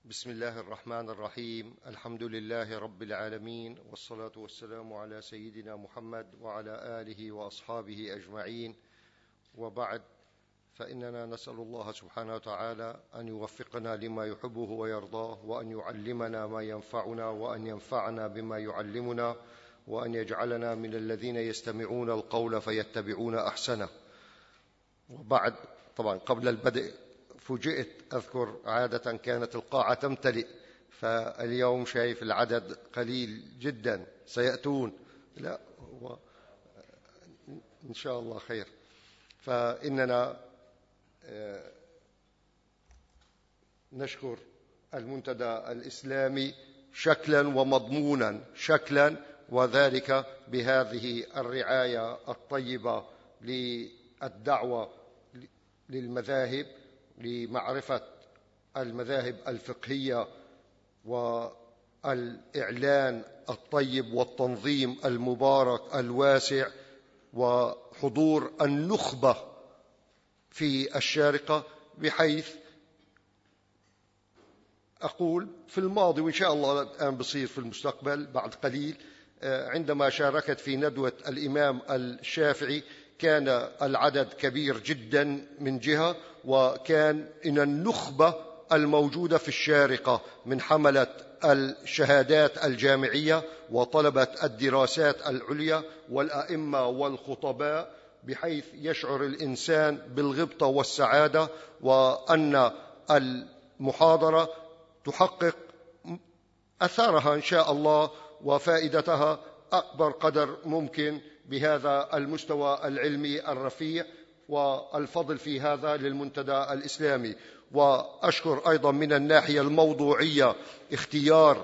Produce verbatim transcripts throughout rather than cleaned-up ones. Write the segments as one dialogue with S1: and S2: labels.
S1: بسم الله الرحمن الرحيم. الحمد لله رب العالمين، والصلاة والسلام على سيدنا محمد وعلى آله وأصحابه أجمعين، وبعد، فإننا نسأل الله سبحانه وتعالى أن يوفقنا لما يحبه ويرضاه، وأن يعلمنا ما ينفعنا، وأن ينفعنا بما يعلمنا، وأن يجعلنا من الذين يستمعون القول فيتبعون أحسنه. وبعد، طبعا قبل البدء فوجئت، أذكر عادة كانت القاعة تمتلئ، فاليوم شايف العدد قليل جدا. سيأتون؟ لا، هو إن شاء الله خير. فإننا نشكر المنتدى الإسلامي شكلا ومضمونا. شكلا، وذلك بهذه الرعاية الطيبة للدعوة للمذاهب، لمعرفة المذاهب الفقهية، والإعلان الطيب والتنظيم المبارك الواسع، وحضور النخبة في الشارقة، بحيث أقول في الماضي وإن شاء الله الآن بصير في المستقبل بعد قليل، عندما شاركت في ندوة الإمام الشافعي كان العدد كبير جدا من جهة، وكان إن النخبة الموجودة في الشارقة من حملة الشهادات الجامعية وطلبة الدراسات العليا والأئمة والخطباء، بحيث يشعر الإنسان بالغبطة والسعادة، وأن المحاضرة تحقق أثارها إن شاء الله وفائدتها أكبر قدر ممكن بهذا المستوى العلمي الرفيع، والفضل في هذا للمنتدى الإسلامي. وأشكر أيضا من الناحية الموضوعية اختيار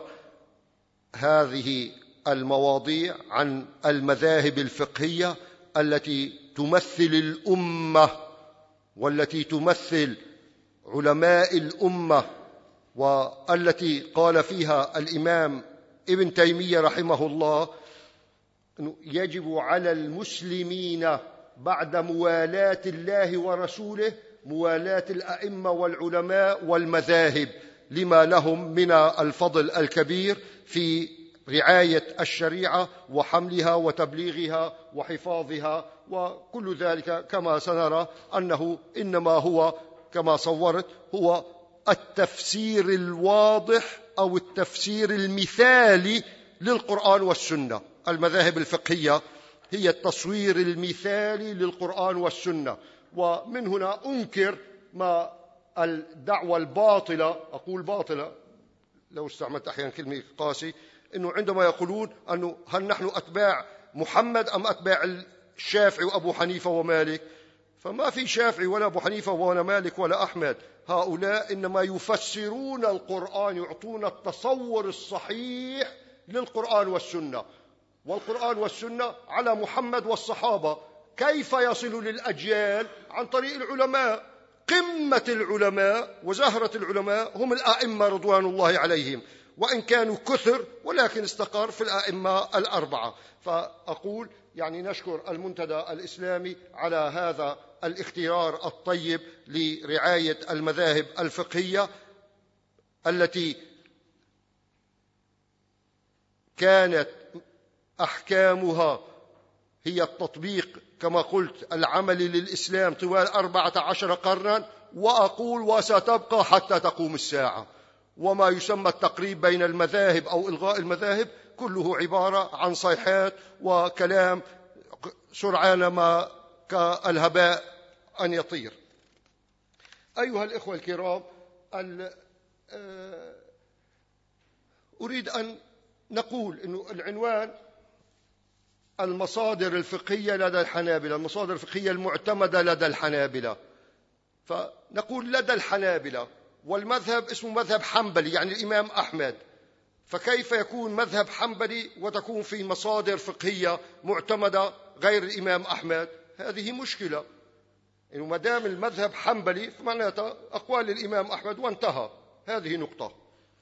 S1: هذه المواضيع عن المذاهب الفقهية التي تمثل الأمة، والتي تمثل علماء الأمة، والتي قال فيها الإمام ابن تيمية رحمه الله أنه يجب على المسلمين بعد موالاة الله ورسوله موالاة الأئمة والعلماء والمذاهب، لما لهم من الفضل الكبير في رعاية الشريعة وحملها وتبليغها وحفاظها، وكل ذلك كما سنرى أنه إنما هو كما صورت هو التفسير الواضح أو التفسير المثالي للقرآن والسنة. المذاهب الفقهية هي التصوير المثالي للقرآن والسنة. ومن هنا أنكر ما الدعوة الباطلة، أقول باطلة لو استعملت أحيانا كلمة قاسي، أنه عندما يقولون أنه هل نحن أتباع محمد أم أتباع الشافعي وأبو حنيفة ومالك؟ فما في شافعي ولا أبو حنيفة ولا مالك ولا أحمد. هؤلاء إنما يفسرون القرآن، يعطون التصور الصحيح للقرآن والسنة، والقرآن والسنة على محمد والصحابة. كيف يصل للأجيال؟ عن طريق العلماء. قمة العلماء وزهرة العلماء هم الآئمة رضوان الله عليهم، وإن كانوا كثر ولكن استقر في الآئمة الأربعة. فأقول يعني نشكر المنتدى الإسلامي على هذا الاختيار الطيب لرعاية المذاهب الفقهية التي كانت أحكامها هي التطبيق كما قلت العمل للإسلام طوال أربعة عشر قرنا، وأقول وستبقى حتى تقوم الساعة. وما يسمى التقريب بين المذاهب أو إلغاء المذاهب كله عبارة عن صيحات وكلام سرعان ما كالهباء أن يطير. أيها الإخوة الكرام، أريد أن نقول أن العنوان المصادر الفقهية لدى الحنابلة، المصادر الفقهية المعتمدة لدى الحنابلة. فنقول لدى الحنابلة، والمذهب اسمه مذهب حنبلي يعني الإمام أحمد، فكيف يكون مذهب حنبلي وتكون في مصادر فقهية معتمدة غير الإمام أحمد؟ هذه مشكلة. إنه ما دام المذهب حنبلي فمعناته أقوال الإمام أحمد وانتهى. هذه نقطة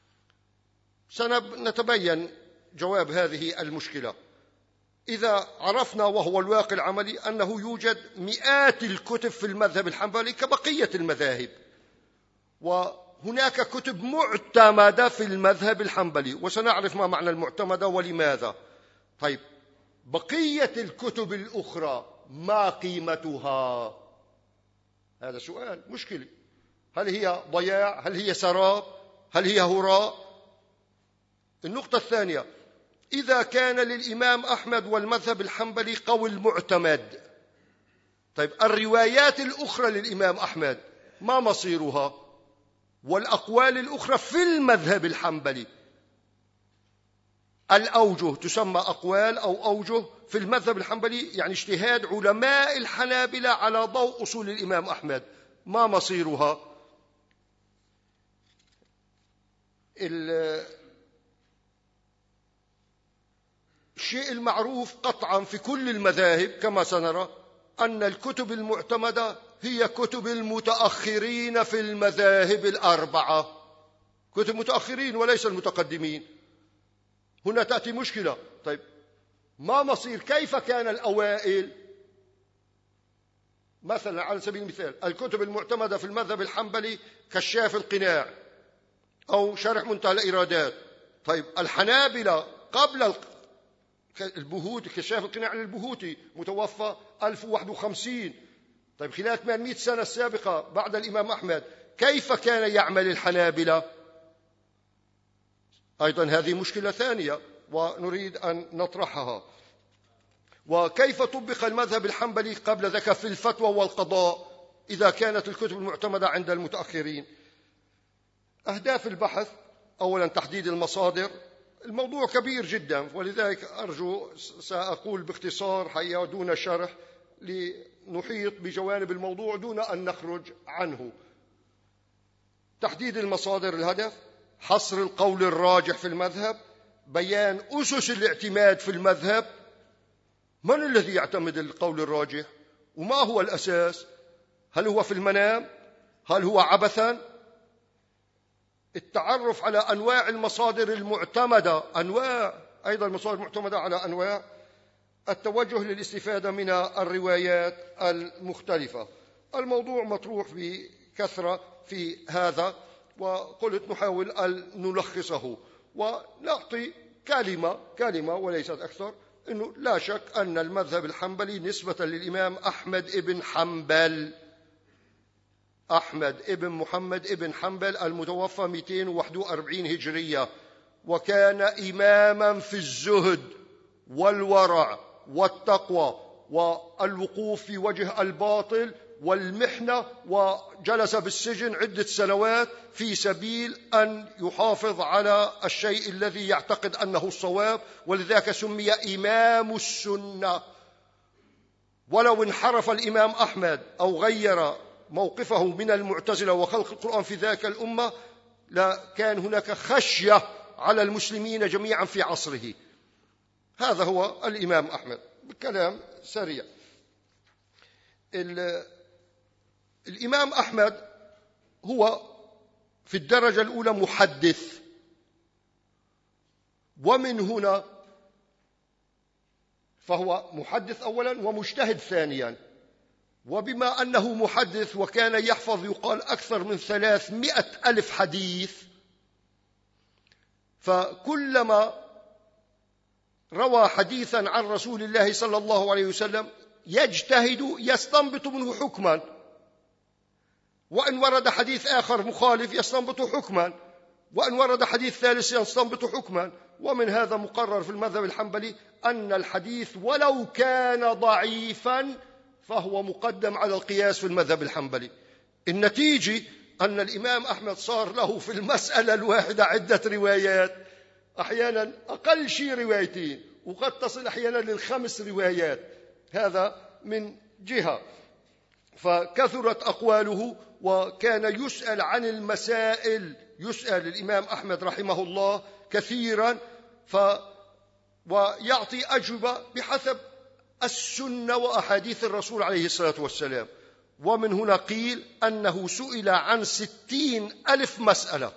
S1: سنتبين جواب هذه المشكلة إذا عرفنا، وهو الواقع العملي، أنه يوجد مئات الكتب في المذهب الحنبلي كبقية المذاهب، و هناك كتب معتمدة في المذهب الحنبلي، وسنعرف ما معنى المعتمدة ولماذا. طيب، بقية الكتب الأخرى ما قيمتها؟ هذا سؤال مشكلة. هل هي ضياع؟ هل هي سراب؟ هل هي هراء؟ النقطة الثانية، إذا كان للإمام أحمد والمذهب الحنبلي قول معتمد، طيب الروايات الأخرى للإمام أحمد ما مصيرها؟ والأقوال الأخرى في المذهب الحنبلي، الأوجه تسمى أقوال أو أوجه في المذهب الحنبلي، يعني اجتهاد علماء الحنابلة على ضوء أصول الإمام أحمد، ما مصيرها؟ الشيء المعروف قطعا في كل المذاهب كما سنرى أن الكتب المعتمدة هي كتب المتأخرين في المذاهب الأربعة، كتب متأخرين وليس المتقدمين. هنا تأتي مشكلة. طيب ما مصير؟ كيف كان الأوائل؟ مثلا على سبيل المثال الكتب المعتمدة في المذهب الحنبلي كشاف القناع أو شرح منتهى الإرادات. طيب الحنابلة قبل البهوتي، كشاف القناع للبهوتي متوفى ألف وواحد وخمسين، طيب خلال ثمانمائة سنة السابقة بعد الإمام أحمد كيف كان يعمل الحنابلة؟ أيضا هذه مشكلة ثانية ونريد أن نطرحها. وكيف طبق المذهب الحنبلي قبل ذلك في الفتوى والقضاء إذا كانت الكتب المعتمدة عند المتأخرين؟ أهداف البحث: أولا تحديد المصادر. الموضوع كبير جدا، ولذلك أرجو سأقول باختصار حقيقة دون شرح لنحيط بجوانب الموضوع دون أن نخرج عنه. تحديد المصادر، الهدف حصر القول الراجح في المذهب، بيان أسس الاعتماد في المذهب، من الذي يعتمد القول الراجح وما هو الأساس؟ هل هو في المنام؟ هل هو عبثا؟ التعرف على أنواع المصادر المعتمدة، أنواع أيضا المصادر المعتمدة على أنواع، التوجه للاستفادة من الروايات المختلفة. الموضوع مطروح بكثرة في هذا، وقلت نحاول أن نلخصه ونعطي كلمة كلمة وليست أكثر. إنه لا شك أن المذهب الحنبلي نسبة للإمام أحمد ابن حنبل، أحمد ابن محمد ابن حنبل المتوفى مئتين وواحد وأربعين هجرية، وكان إماما في الزهد والورع والتقوى والوقوف في وجه الباطل والمحنة، وجلس بالسجن عدة سنوات في سبيل أن يحافظ على الشيء الذي يعتقد أنه الصواب، ولذلك سمي إمام السنة. ولو انحرف الإمام أحمد أو غير موقفه من المعتزلة وخلق القرآن في ذاك الأمة لكان هناك خشية على المسلمين جميعا في عصره. هذا هو الإمام أحمد بكلام سريع. الإمام أحمد هو في الدرجة الأولى محدث، ومن هنا فهو محدث أولا ومجتهد ثانيا. وبما أنه محدث وكان يحفظ يقال أكثر من ثلاثمائة ألف حديث، فكلما روى حديثا عن رسول الله صلى الله عليه وسلم يجتهد يستنبط منه حكما، وإن ورد حديث آخر مخالف يستنبط حكما، وإن ورد حديث ثالث يستنبط حكما. ومن هذا مقرر في المذهب الحنبلي أن الحديث ولو كان ضعيفا فهو مقدم على القياس في المذهب الحنبلي. النتيجة أن الإمام أحمد صار له في المسألة الواحدة عدة روايات، أحيانا أقل شيء روايتين، وقد تصل أحيانا للخمس روايات. هذا من جهة. فكثرت أقواله وكان يسأل عن المسائل، يسأل الإمام أحمد رحمه الله كثيرا، ف ويعطي أجوبة بحسب السنة وأحاديث الرسول عليه الصلاة والسلام. ومن هنا قيل أنه سئل عن ستين ألف مسألة.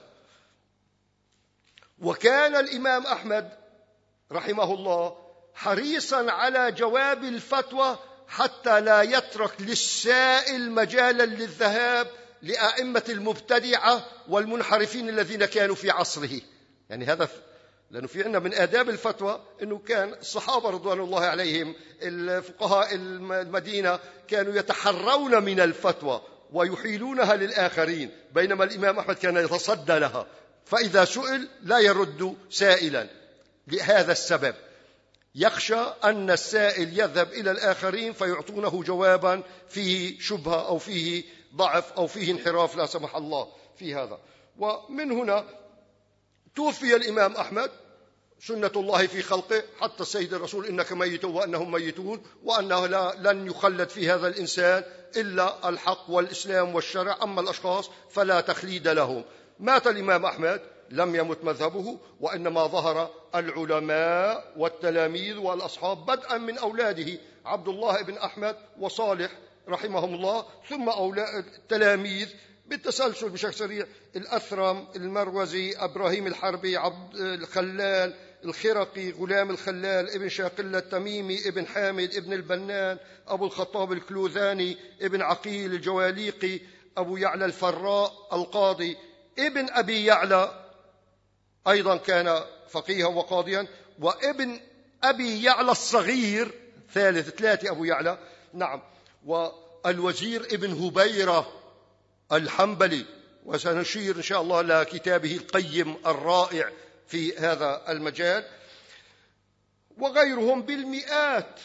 S1: وكان الإمام أحمد رحمه الله حريصا على جواب الفتوى حتى لا يترك للسائل مجالا للذهاب لأئمة المبتدعة والمنحرفين الذين كانوا في عصره. يعني هذا لأنه في عندنا من آداب الفتوى أنه كان الصحابة رضوان الله عليهم الفقهاء المدينة كانوا يتحرون من الفتوى ويحيلونها للآخرين، بينما الإمام أحمد كان يتصدى لها، فإذا سئل لا يرد سائلا. لهذا السبب يخشى أن السائل يذهب إلى الآخرين فيعطونه جوابا فيه شبهة أو فيه ضعف أو فيه انحراف لا سمح الله في هذا. ومن هنا توفي الإمام أحمد، سنة الله في خلقه، حتى السيد الرسول إنك ميت وأنهم ميتون، وأنه لا لن يخلد في هذا الإنسان إلا الحق والإسلام والشرع، أما الأشخاص فلا تخليد لهم. مات الإمام أحمد، لم يمت مذهبه، وإنما ظهر العلماء والتلاميذ والأصحاب، بدءا من أولاده عبد الله بن أحمد وصالح رحمهم الله، ثم أولاد التلاميذ بالتسلسل بشكل سريع: الأثرم، المروزي، إبراهيم الحربي، عبد الخلال الخرقي، غلام الخلال، ابن شاقلة التميمي، ابن حامد، ابن البنان، أبو الخطاب الكلوذاني، ابن عقيل الجواليقي، أبو يعلى الفراء القاضي، ابن أبي يعلى أيضا كان فقيها وقاضيا، وابن أبي يعلى الصغير ثالث ثلاثة أبو يعلى، نعم، والوزير ابن هبيرة الحنبلي، وسنشير إن شاء الله لكتابه القيم الرائع في هذا المجال، وغيرهم بالمئات.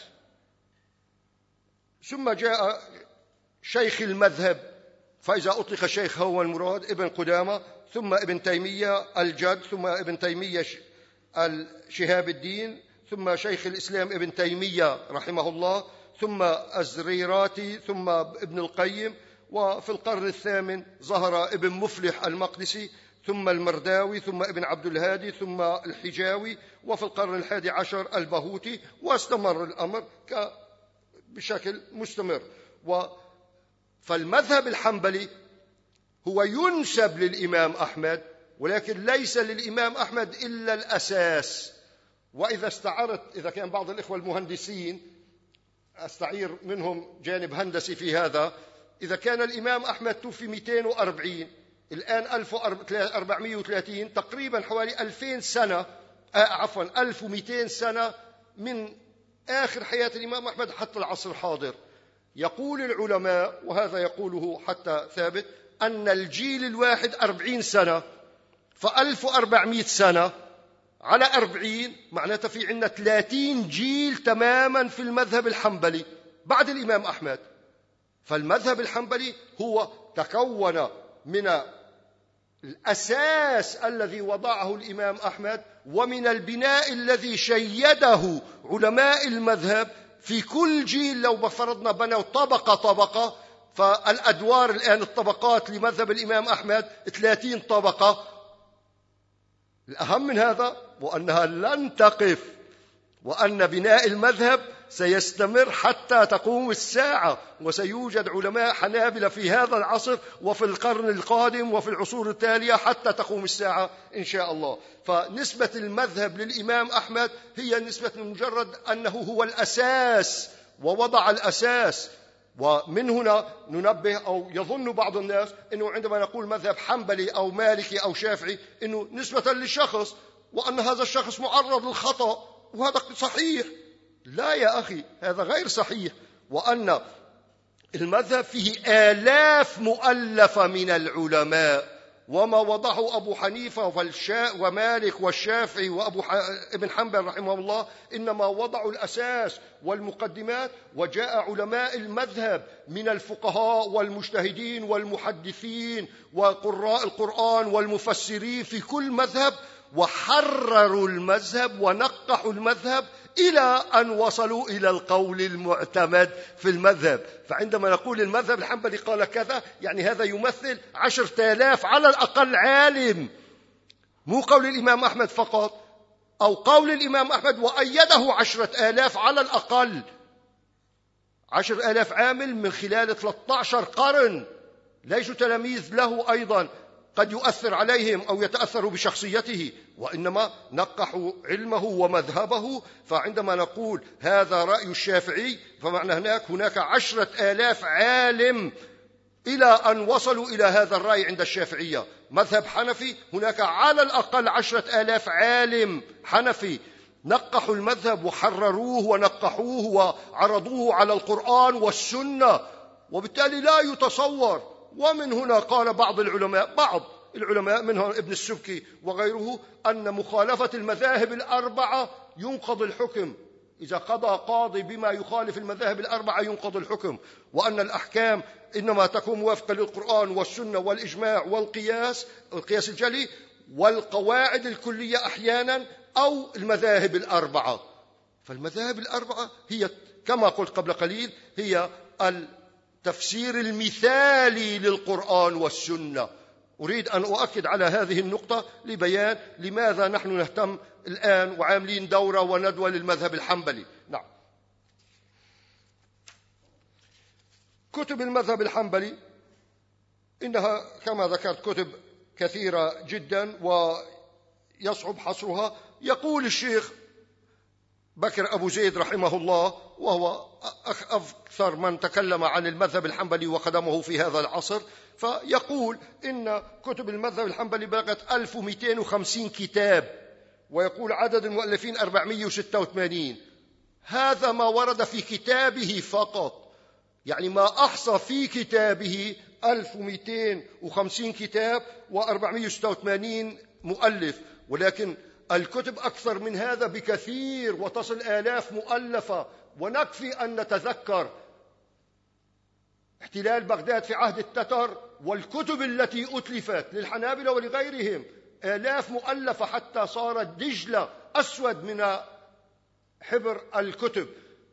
S1: ثم جاء شيخ المذهب، فإذا أطلق الشيخ هو المراد، ابن قدامة، ثم ابن تيمية الجد، ثم ابن تيمية شهاب الدين، ثم شيخ الإسلام ابن تيمية رحمه الله، ثم الزريراتي، ثم ابن القيم، وفي القرن الثامن ظهر ابن مفلح المقدسي، ثم المرداوي، ثم ابن عبد الهادي، ثم الحجاوي، وفي القرن الحادي عشر البهوتي، واستمر الأمر بشكل مستمر. فالمذهب الحنبلي هو ينسب للإمام أحمد، ولكن ليس للإمام أحمد إلا الأساس. وإذا استعرت، إذا كان بعض الإخوة المهندسين أستعير منهم جانب هندسي في هذا، إذا كان الإمام أحمد توفي مئتين وأربعين، الآن ألف وأربعمئة وثلاثين، تقريبا حوالي ألفين سنة، آه عفوا ألف ومئتين سنة من آخر حياة الإمام أحمد حتى العصر الحاضر. يقول العلماء، وهذا يقوله حتى ثابت، أن الجيل الواحد أربعين سنة، فألف وأربعمئة سنة على أربعين معناته في عندنا ثلاثين جيل تماما في المذهب الحنبلي بعد الإمام أحمد. فالمذهب الحنبلي هو تكون من الأساس الذي وضعه الإمام أحمد، ومن البناء الذي شيده علماء المذهب في كل جيل. لو بفرضنا بنوا طبقة طبقة، فالأدوار الآن الطبقات لمذهب الإمام أحمد ثلاثين طبقة. الأهم من هذا وأنها لن تقف، وأن بناء المذهب سيستمر حتى تقوم الساعة، وسيوجد علماء حنابلة في هذا العصر وفي القرن القادم وفي العصور التالية حتى تقوم الساعة إن شاء الله. فنسبة المذهب للإمام أحمد هي نسبة مجرد أنه هو الأساس ووضع الأساس. ومن هنا ننبه، أو يظن بعض الناس أنه عندما نقول مذهب حنبلي أو مالكي أو شافعي أنه نسبة للشخص، وأن هذا الشخص معرض للخطأ، وهذا صحيح. لا يا أخي، هذا غير صحيح. وأن المذهب فيه آلاف مؤلفة من العلماء، وما وضعه أبو حنيفة ومالك والشافعي وأبو ابن حنبل رحمه الله إنما وضعوا الأساس والمقدمات. وجاء علماء المذهب من الفقهاء والمجتهدين والمحدثين وقراء القرآن والمفسرين في كل مذهب، وحرروا المذهب ونقحوا المذهب إلى أن وصلوا إلى القول المعتمد في المذهب. فعندما نقول المذهب الحنبلي قال كذا، يعني هذا يمثل عشرة آلاف على الأقل عالم، مو قول الإمام أحمد فقط، أو قول الإمام أحمد وأيده عشرة آلاف على الأقل، عشر آلاف عامل من خلال ثلاثة عشر قرن، ليسوا تلاميذ له أيضا قد يؤثر عليهم أو يتأثروا بشخصيته، وإنما نقحوا علمه ومذهبه. فعندما نقول هذا رأي الشافعي، فمعنى هناك هناك عشرة آلاف عالم إلى أن وصلوا إلى هذا الرأي عند الشافعية. مذهب حنفي هناك على الأقل عشرة آلاف عالم حنفي نقحوا المذهب وحرروه ونقحوه وعرضوه على القرآن والسنة، وبالتالي لا يتصور. ومن هنا قال بعض العلماء بعض العلماء منهم ابن السبكي وغيره أن مخالفة المذاهب الأربعة ينقض الحكم. إذا قضى قاضي بما يخالف المذاهب الأربعة ينقض الحكم، وأن الأحكام إنما تكون موافقة للقرآن والسنة والإجماع والقياس القياس الجلي والقواعد الكلية أحيانا أو المذاهب الأربعة. فالمذاهب الأربعة هي كما قلت قبل قليل هي التفسير المثالي للقرآن والسنة. أريد أن أؤكد على هذه النقطة لبيان لماذا نحن نهتم الآن وعاملين دورة وندوة للمذهب الحنبلي. نعم، كتب المذهب الحنبلي إنها كما ذكرت كتب كثيرة جدا ويصعب حصرها. يقول الشيخ بكر أبو زيد رحمه الله، وهو أكثر من تكلم عن المذهب الحنبلي وخدمه في هذا العصر، فيقول إن كتب المذهب الحنبلي بلغت ألف ومئتين وخمسين كتاب، ويقول عدد المؤلفين أربعمئة وستة وثمانين. هذا ما ورد في كتابه فقط، يعني ما أحصى في كتابه ألف ومئتين وخمسين كتاب وأربعمئة وستة وثمانين مؤلف، ولكن الكتب أكثر من هذا بكثير وتصل آلاف مؤلفة. ونكفي أن نتذكر احتلال بغداد في عهد التتر والكتب التي أتلفت للحنابلة ولغيرهم، آلاف مؤلفة حتى صارت دجلة أسود من حبر الكتب.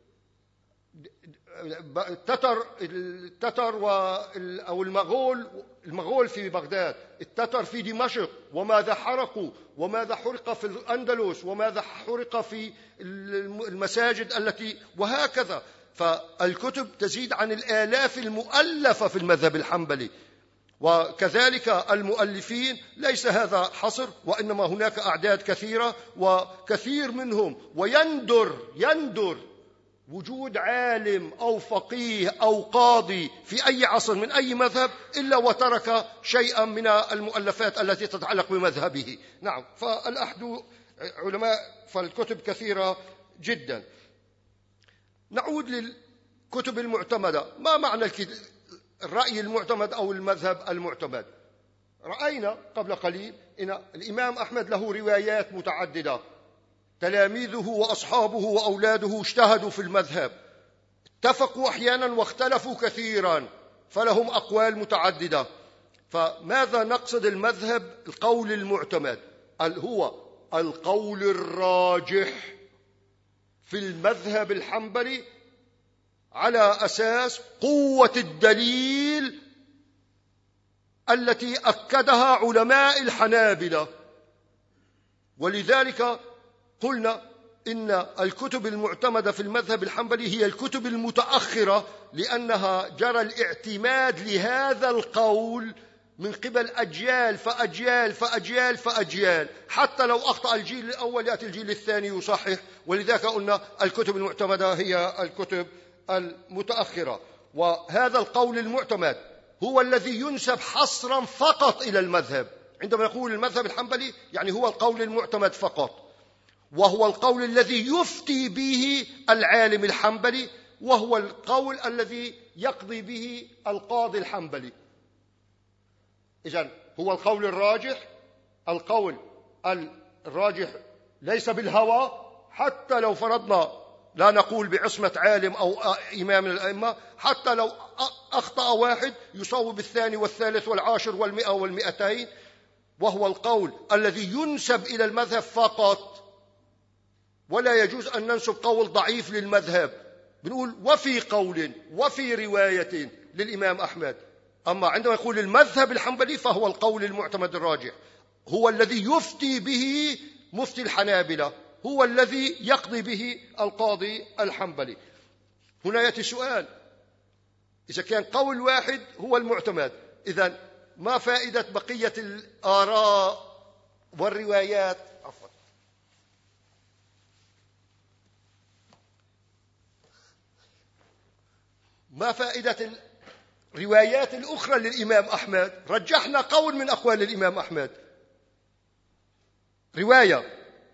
S1: التتر التتر أو المغول المغول في بغداد، التتر في دمشق، وماذا حرقوا وماذا حرق في الأندلس وماذا حرق في المساجد التي وهكذا. فالكتب تزيد عن الآلاف المؤلفة في المذهب الحنبلي، وكذلك المؤلفين ليس هذا حصر، وإنما هناك أعداد كثيرة وكثير منهم. ويندر يندر وجود عالم أو فقيه أو قاضي في أي عصر من أي مذهب إلا وترك شيئا من المؤلفات التي تتعلق بمذهبه. نعم، فالأحد علماء، فالكتب كثيرة جدا. نعود للكتب المعتمدة. ما معنى الرأي المعتمد أو المذهب المعتمد؟ رأينا قبل قليل إن الإمام أحمد له روايات متعددة، تلاميذه وأصحابه وأولاده اجتهدوا في المذهب، اتفقوا أحيانا واختلفوا كثيرا، فلهم أقوال متعددة. فماذا نقصد المذهب القول المعتمد؟ هو القول الراجح في المذهب الحنبلي على أساس قوة الدليل التي أكدها علماء الحنابلة. ولذلك قلنا إن الكتب المعتمدة في المذهب الحنبلي هي الكتب المتأخرة، لأنها جرى الاعتماد لهذا القول من قبل أجيال فأجيال فأجيال فأجيال، حتى لو أخطأ الجيل الأول يأتي الجيل الثاني يصحح. ولذلك قلنا الكتب المعتمدة هي الكتب المتأخرة. وهذا القول المعتمد هو الذي ينسب حصرا فقط إلى المذهب. عندما يقول المذهب الحنبلي يعني هو القول المعتمد فقط، وهو القول الذي يفتي به العالم الحنبلي، وهو القول الذي يقضي به القاضي الحنبلي. إذن هو القول الراجح. القول الراجح ليس بالهوى، حتى لو فرضنا لا نقول بعصمة عالم أو إمام من الأئمة، حتى لو أخطأ واحد يصوب الثاني والثالث والعاشر والمئة والمئتين، وهو القول الذي ينسب إلى المذهب فقط. ولا يجوز أن ننسب قول ضعيف للمذهب، بنقول وفي قول وفي رواية للإمام أحمد. أما عندما يقول المذهب الحنبلي فهو القول المعتمد الراجح، هو الذي يفتي به مفتي الحنابلة، هو الذي يقضي به القاضي الحنبلي. هنا يأتي سؤال: إذا كان قول واحد هو المعتمد، إذن ما فائدة بقية الآراء والروايات؟ عفوا ما فائدة الروايات الأخرى للإمام أحمد رجحنا قول من أقوال الإمام أحمد، رواية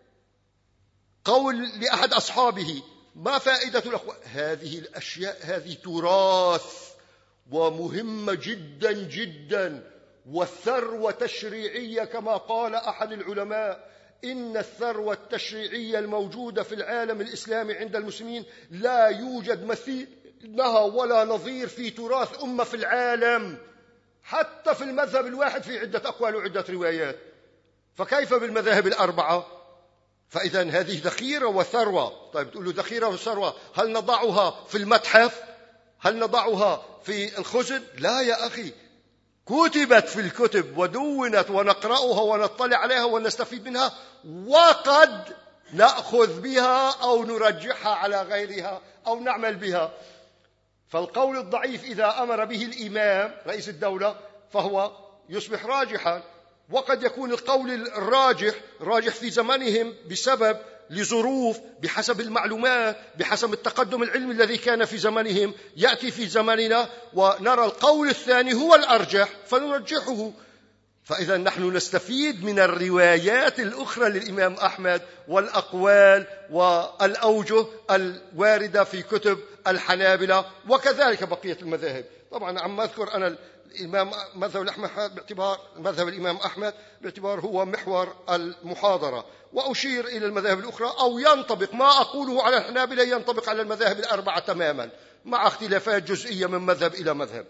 S1: قول لأحد أصحابه، ما فائدة الأقوال؟ هذه الأشياء هذه تراث ومهمة جدا جدا، والثروة تشريعية كما قال أحد العلماء: إن الثروة التشريعية الموجودة في العالم الإسلامي عند المسلمين لا يوجد مثيلها ولا نظير في تراث أمة في العالم. حتى في المذهب الواحد في عدة أقوال وعدة روايات، فكيف بالمذاهب الأربعة؟ فإذا هذه ذخيرة وثروة. طيب تقول له ذخيرة وثروة، هل نضعها في المتحف؟ هل نضعها في الخزن؟ لا يا أخي، كتبت في الكتب ودونت ونقرأها ونطلع عليها ونستفيد منها، وقد نأخذ بها أو نرجحها على غيرها أو نعمل بها. فالقول الضعيف إذا أمر به الإمام رئيس الدولة فهو يصبح راجحا، وقد يكون القول الراجح راجح في زمنهم بسبب لظروف، بحسب المعلومات، بحسب التقدم العلمي الذي كان في زمنهم، يأتي في زمننا ونرى القول الثاني هو الأرجح فنرجحه. فإذا نحن نستفيد من الروايات الأخرى للإمام أحمد والأقوال والأوجه الواردة في كتب الحنابلة وكذلك بقية المذاهب. طبعا عم أذكر أنا الإمام مذهب الأحمد باعتبار مذهب الإمام أحمد باعتبار هو محور المحاضرة، وأشير إلى المذاهب الأخرى، أو ينطبق ما أقوله على الحنابلة ينطبق على المذاهب الأربعة تماما مع اختلافات جزئية من مذهب إلى مذهب.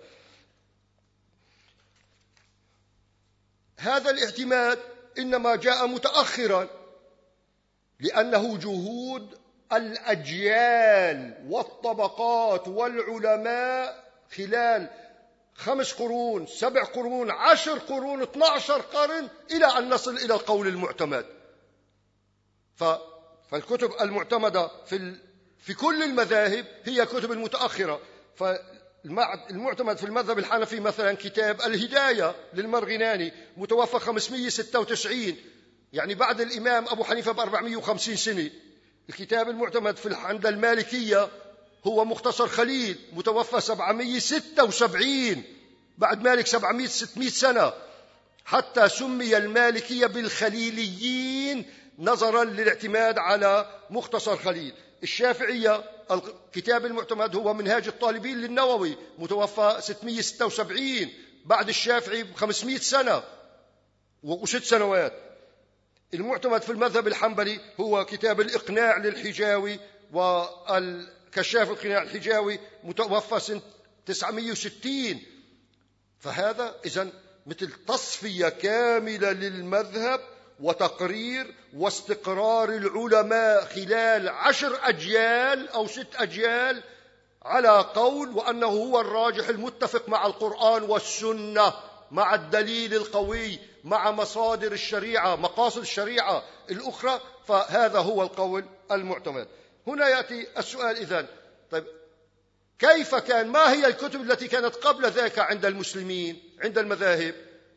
S1: هذا الاعتماد إنما جاء متأخرا، لأنه جهود الأجيال والطبقات والعلماء خلال خمس قرون، سبع قرون، عشر قرون، اثنى عشر قرن، إلى أن نصل إلى القول المعتمد. فالكتب المعتمدة في في كل المذاهب هي كتب المتأخرة. فالمعتمد في المذهب الحنفي مثلا كتاب الهداية للمرغناني متوفى خمسمئة وستة وتسعين، يعني بعد الإمام أبو حنيفة بأربعمئة وخمسين سنة. الكتاب المعتمد في عند المالكية هو مختصر خليل متوفى سبعمئة وستة وسبعين، بعد مالك سبعمئة ستمئة سنة، حتى سمي المالكية بالخليليين نظرا للاعتماد على مختصر خليل. الشافعية الكتاب المعتمد هو منهاج الطالبين للنووي متوفى ستمئة وستة وسبعين، بعد الشافعي بخمسمئة سنة وست سنوات. المعتمد في المذهب الحنبلي هو كتاب الإقناع للحجاوي، والكشاف الإقناع الحجاوي متوفى سنة تسعمئة وستين. فهذا إذن مثل تصفية كاملة للمذهب وتقرير واستقرار العلماء خلال عشر أجيال أو ست أجيال على قول، وأنه هو الراجح المتفق مع القرآن والسنة، مع الدليل القوي، مع مصادر الشريعة، مقاصد الشريعة الأخرى. فهذا هو القول المعتمد. هنا يأتي السؤال إذن، طيب كيف كان؟ ما هي الكتب التي كانت قبل ذاك عند المسلمين عند المذاهب؟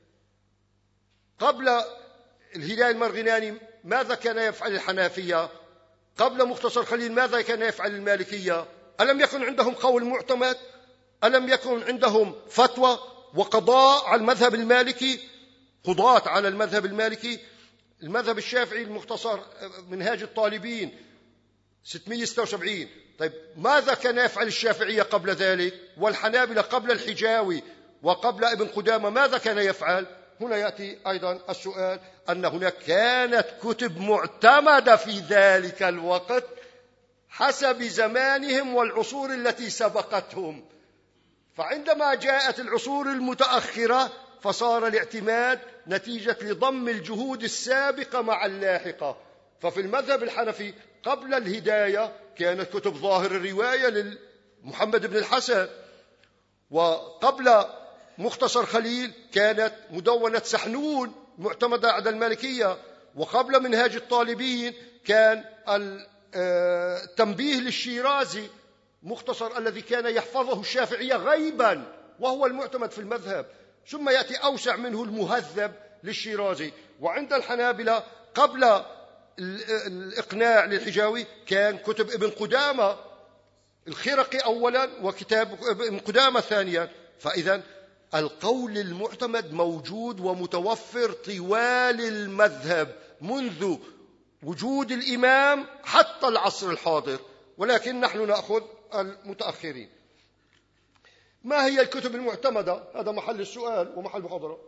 S1: قبل الهداية المرغناني ماذا كان يفعل الحنافية؟ قبل مختصر خليل ماذا كان يفعل المالكية؟ ألم يكن عندهم قول معتمد؟ ألم يكن عندهم فتوى وقضاء على المذهب المالكي؟ قضاة على المذهب المالكي. المذهب الشافعي المختصر منهاج الطالبين ستمئة وستة وسبعين. طيب ماذا كان يفعل الشافعية قبل ذلك؟ والحنابلة قبل الحجاوي وقبل ابن قدامة ماذا كان يفعل؟ هنا يأتي أيضا السؤال أن هناك كانت كتب معتمدة في ذلك الوقت حسب زمانهم والعصور التي سبقتهم. فعندما جاءت العصور المتأخرة فصار الاعتماد نتيجة لضم الجهود السابقة مع اللاحقة. ففي المذهب الحنفي قبل الهداية كانت كتب ظاهر الرواية لمحمد بن الحسن، وقبل مختصر خليل كانت مدونة سحنون معتمدة عند المالكية، وقبل منهاج الطالبين كان التنبيه للشيرازي مختصر الذي كان يحفظه الشافعية غيبا وهو المعتمد في المذهب، ثم يأتي أوسع منه المهذب للشيرازي. وعند الحنابلة قبل الإقناع للحجاوي كان كتب ابن قدامة الخرقي أولا وكتاب ابن قدامة ثانيا. فإذا القول المعتمد موجود ومتوفر طوال المذهب منذ وجود الإمام حتى العصر الحاضر، ولكن نحن نأخذ المتأخرين. ما هي الكتب المعتمدة؟ هذا محل السؤال ومحل محاضرة.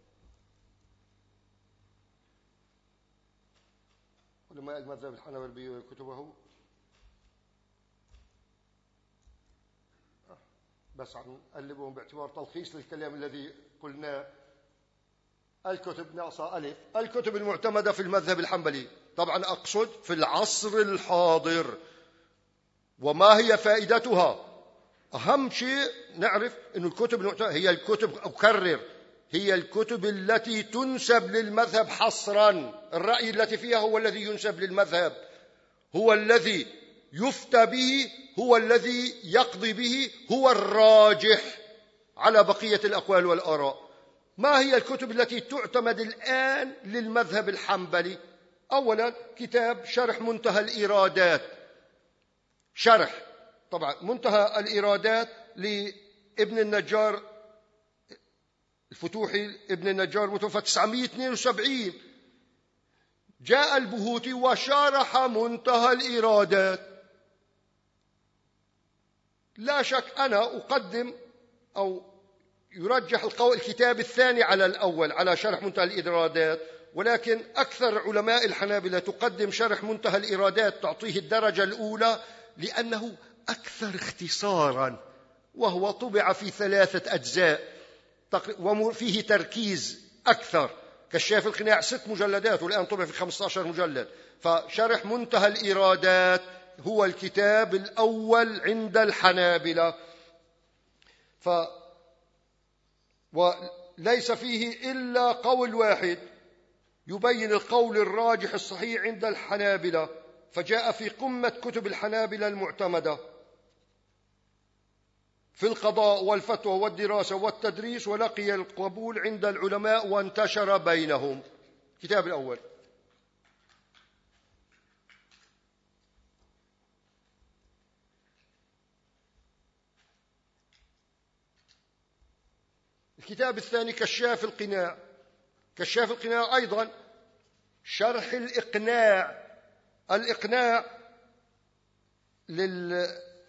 S1: علماء المذهب الحنبلي كتبه بس عم نقلبهم باعتبار تلخيص للكلام الذي قلناه. الكتب ناقصة ألف. الكتب المعتمدة في المذهب الحنبلي، طبعا أقصد في العصر الحاضر. وما هي فائدتها؟ أهم شيء نعرف أن الكتب المعتمدة هي الكتب، أكرر، هي الكتب التي تنسب للمذهب حصرا. الرأي التي فيها هو الذي ينسب للمذهب، هو الذي يفتى به، هو الذي يقضي به، هو الراجح على بقية الأقوال والآراء. ما هي الكتب التي تعتمد الآن للمذهب الحنبلي؟ أولا كتاب شرح منتهى الإرادات، شرح طبعا منتهى الإرادات لابن النجار الفتوحي، ابن النجار متوفى تسعمائة واثنين وسبعين. جاء البهوتي وشرح منتهى الإرادات. لا شك أنا أقدم أو يرجح القول الكتاب الثاني على الأول، على شرح منتهى الإرادات، ولكن أكثر علماء الحنابلة تقدم شرح منتهى الإرادات، تعطيه الدرجة الأولى لأنه أكثر اختصارا، وهو طبع في ثلاثة أجزاء وفيه تركيز أكثر. كشاف القناع ست مجلدات والآن طبع في خمسة عشر مجلد. فشرح منتهى الإرادات هو الكتاب الأول عند الحنابلة، ف وليس فيه إلا قول واحد يبين القول الراجح الصحيح عند الحنابلة، فجاء في قمة كتب الحنابلة المعتمدة في القضاء والفتوى والدراسة والتدريس، ولقي القبول عند العلماء وانتشر بينهم. الكتاب الأول. الكتاب الثاني كشاف القناع. كشاف القناع أيضا شرح الإقناع. الإقناع لل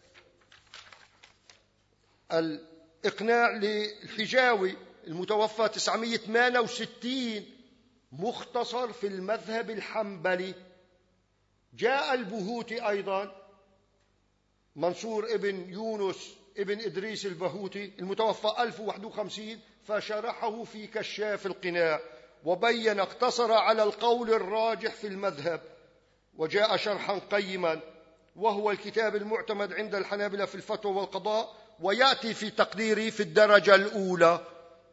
S1: الإقناع للحجاوي المتوفى تسعمائة وثمانية وستين، مختصر في المذهب الحنبلي. جاء البهوتي أيضا، منصور ابن يونس ابن إدريس البهوتي المتوفى ألف وواحد وخمسين، فشرحه في كشاف القناع وبين، اقتصر على القول الراجح في المذهب، وجاء شرحا قيما، وهو الكتاب المعتمد عند الحنابلة في الفتوى والقضاء، ويأتي في تقديري في الدرجة الأولى،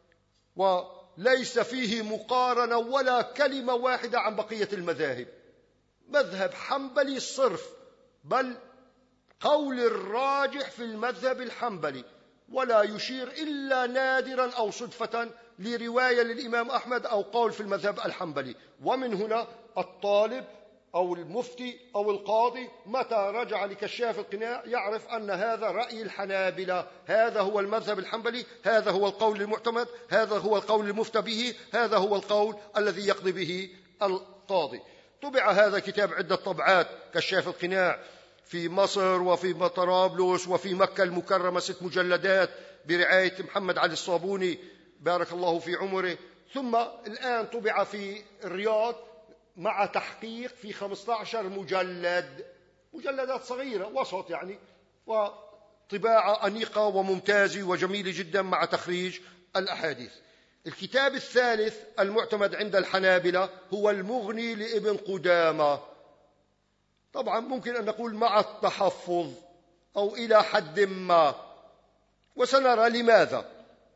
S1: وليس فيه مقارنة ولا كلمة واحدة عن بقية المذاهب. مذهب حنبلي صرف، بل قول الراجح في المذهب الحنبلي، ولا يشير إلا نادرا أو صدفة لرواية للإمام أحمد أو قول في المذهب الحنبلي. ومن هنا الطالب أو المفتي أو القاضي متى رجع لكشاف القناع يعرف أن هذا رأي الحنابلة، هذا هو المذهب الحنبلي، هذا هو القول المعتمد، هذا هو القول المفتى به، هذا هو القول الذي يقضي به القاضي. طبع هذا الكتاب عدة طبعات، كشاف القناع، في مصر وفي طرابلس وفي مكة المكرمة ست مجلدات برعاية محمد علي الصابوني بارك الله في عمره. ثم الآن طبع في الرياض مع تحقيق في خمسة عشر مجلد، مجلدات صغيرة وسط يعني، وطباعة أنيقة وممتازة وجميلة جدا مع تخريج الأحاديث. الكتاب الثالث المعتمد عند الحنابلة هو المغني لابن قدامة. طبعا ممكن أن نقول مع التحفظ أو إلى حد ما، وسنرى لماذا.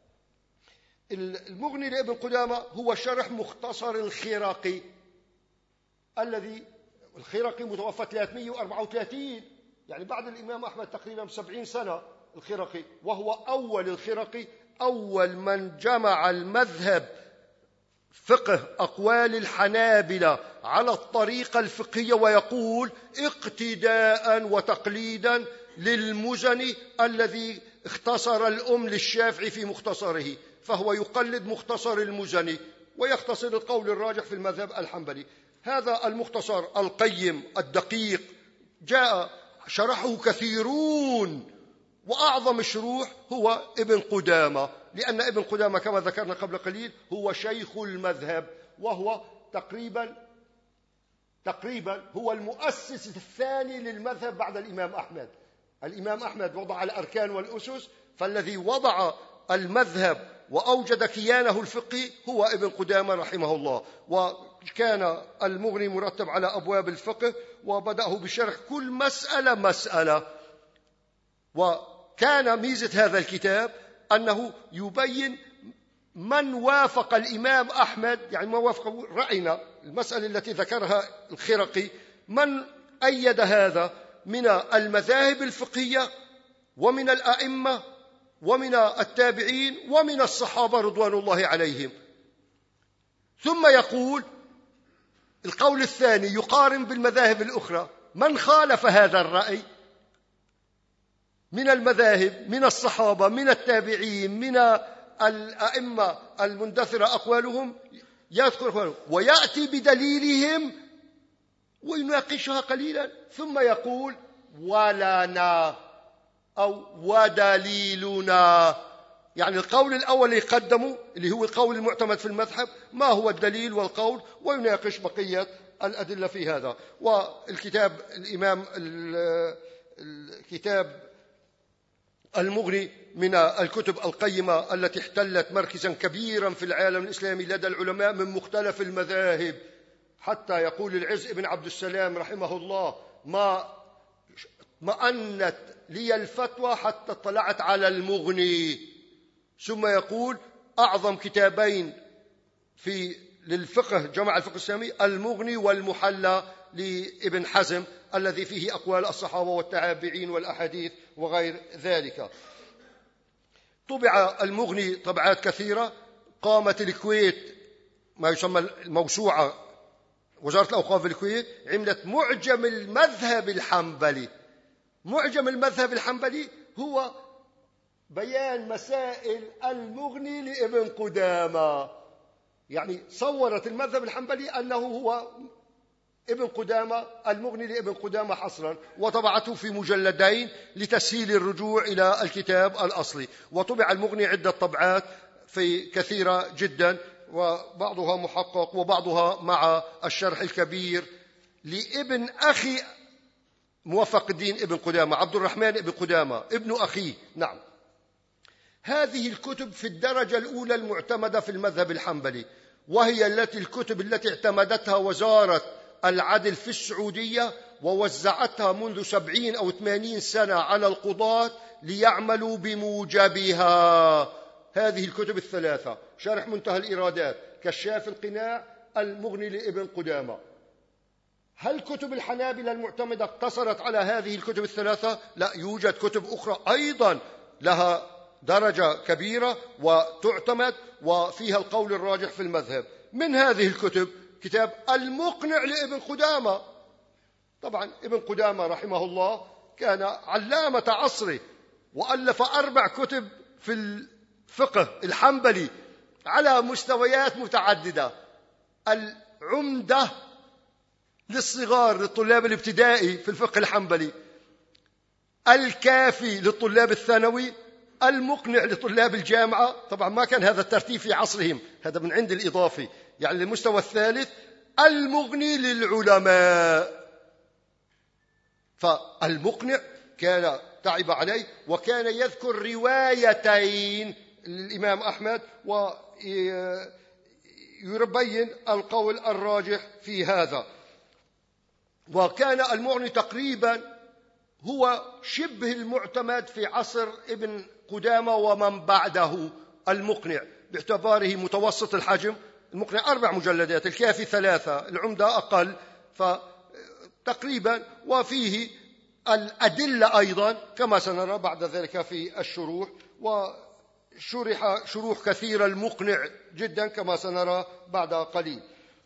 S1: المغني لابن قدامة هو شرح مختصر الخرقي، الذي الخرقي متوفى ثلاثمائة وأربعة وثلاثين، يعني بعد الإمام أحمد تقريبا سبعين سنة الخرقي، وهو أول الخرقي، أول من جمع المذهب فقه أقوال الحنابلة على الطريقة الفقهية، ويقول اقتداء وتقليدا للمزني الذي اختصر الأم للشافعي في مختصره، فهو يقلد مختصر المزني ويختصر القول الراجح في المذهب الحنبلي. هذا المختصر القيم الدقيق جاء شرحه كثيرون، وأعظم الشروح هو ابن قدامة، لأن ابن قدامة كما ذكرنا قبل قليل هو شيخ المذهب، وهو تقريبا تقريبا هو المؤسس الثاني للمذهب بعد الإمام أحمد. الإمام أحمد وضع الأركان والأسس، فالذي وضع المذهب وأوجد كيانه الفقهي هو ابن قدامة رحمه الله. وكان المغني مرتب على أبواب الفقه، وبدأه بشرح كل مسألة مسألة. وكان ميزة هذا الكتاب أنه يبين من وافق الإمام أحمد، يعني ما وافق رأينا المسألة التي ذكرها الخرقي، من أيد هذا من المذاهب الفقهية ومن الأئمة ومن التابعين ومن الصحابة رضوان الله عليهم. ثم يقول القول الثاني يقارن بالمذاهب الأخرى، من خالف هذا الرأي من المذاهب، من الصحابة، من التابعين، من الأئمة المندثرة أقوالهم، يذكر أقوالهم ويأتي بدليلهم ويناقشها قليلا، ثم يقول ولنا أو ودليلنا. يعني القول الأول يقدمه اللي هو القول المعتمد في المذهب، ما هو الدليل والقول، ويناقش بقية الأدلة في هذا. والكتاب الإمام الكتاب المغني من الكتب القيمة التي احتلت مركزا كبيرا في العالم الإسلامي لدى العلماء من مختلف المذاهب، حتى يقول العز بن عبد السلام رحمه الله ما اطمأنت لي الفتوى حتى اطلعت على المغني. ثم يقول أعظم كتابين في للفقه جمع الفقه الإسلامي المغني والمحلى لابن حزم الذي فيه أقوال الصحابة والتابعين والأحاديث وغير ذلك. طبع المغني طبعات كثيرة. قامت الكويت ما يسمى الموسوعة، وزارة الأوقاف الكويت عملت معجم المذهب الحنبلي. معجم المذهب الحنبلي هو بيان مسائل المغني لابن قدامة، يعني صورت المذهب الحنبلي أنه هو ابن قدامة، المغني لابن قدامة حصرا، وطبعته في مجلدين لتسهيل الرجوع إلى الكتاب الأصلي. وطبع المغني عدة طبعات في كثيرة جدا، وبعضها محقق وبعضها مع الشرح الكبير لابن أخي موفق الدين ابن قدامة، عبد الرحمن ابن قدامة ابن أخيه. نعم، هذه الكتب في الدرجة الأولى المعتمدة في المذهب الحنبلي، وهي التي الكتب التي اعتمدتها وزارة العدل في السعودية ووزعتها منذ سبعين أو ثمانين سنة على القضاة ليعملوا بموجبها. هذه الكتب الثلاثة: شرح منتهى الإرادات، كشاف القناع، المغني لابن قدامة. هل كتب الحنابلة المعتمدة اقتصرت على هذه الكتب الثلاثة؟ لا، يوجد كتب أخرى أيضا لها درجة كبيرة وتعتمد وفيها القول الراجح في المذهب. من هذه الكتب كتاب المقنع لابن قدامة. طبعا ابن قدامة رحمه الله كان علامة عصره، وألف أربع كتب في الفقه الحنبلي على مستويات متعددة: العمدة للصغار للطلاب الابتدائي في الفقه الحنبلي، الكافي للطلاب الثانوي، المقنع لطلاب الجامعة. طبعا ما كان هذا الترتيب في عصرهم، هذا من عند الإضافي، يعني للمستوى الثالث، المغني للعلماء. فالمقنع كان تعب عليه، وكان يذكر روايتين للإمام أحمد ويبين القول الراجح في هذا. وكان المغني تقريبا هو شبه المعتمد في عصر ابن قدامة ومن بعده. المقنع باعتباره متوسط الحجم، المقنع أربع مجلدات، الكافي ثلاثة، العمدة أقل، فتقريبا وفيه الأدلة أيضا كما سنرى بعد ذلك في الشروح، وشرح شروح كثيرة المقنع جدا كما سنرى بعد قليل.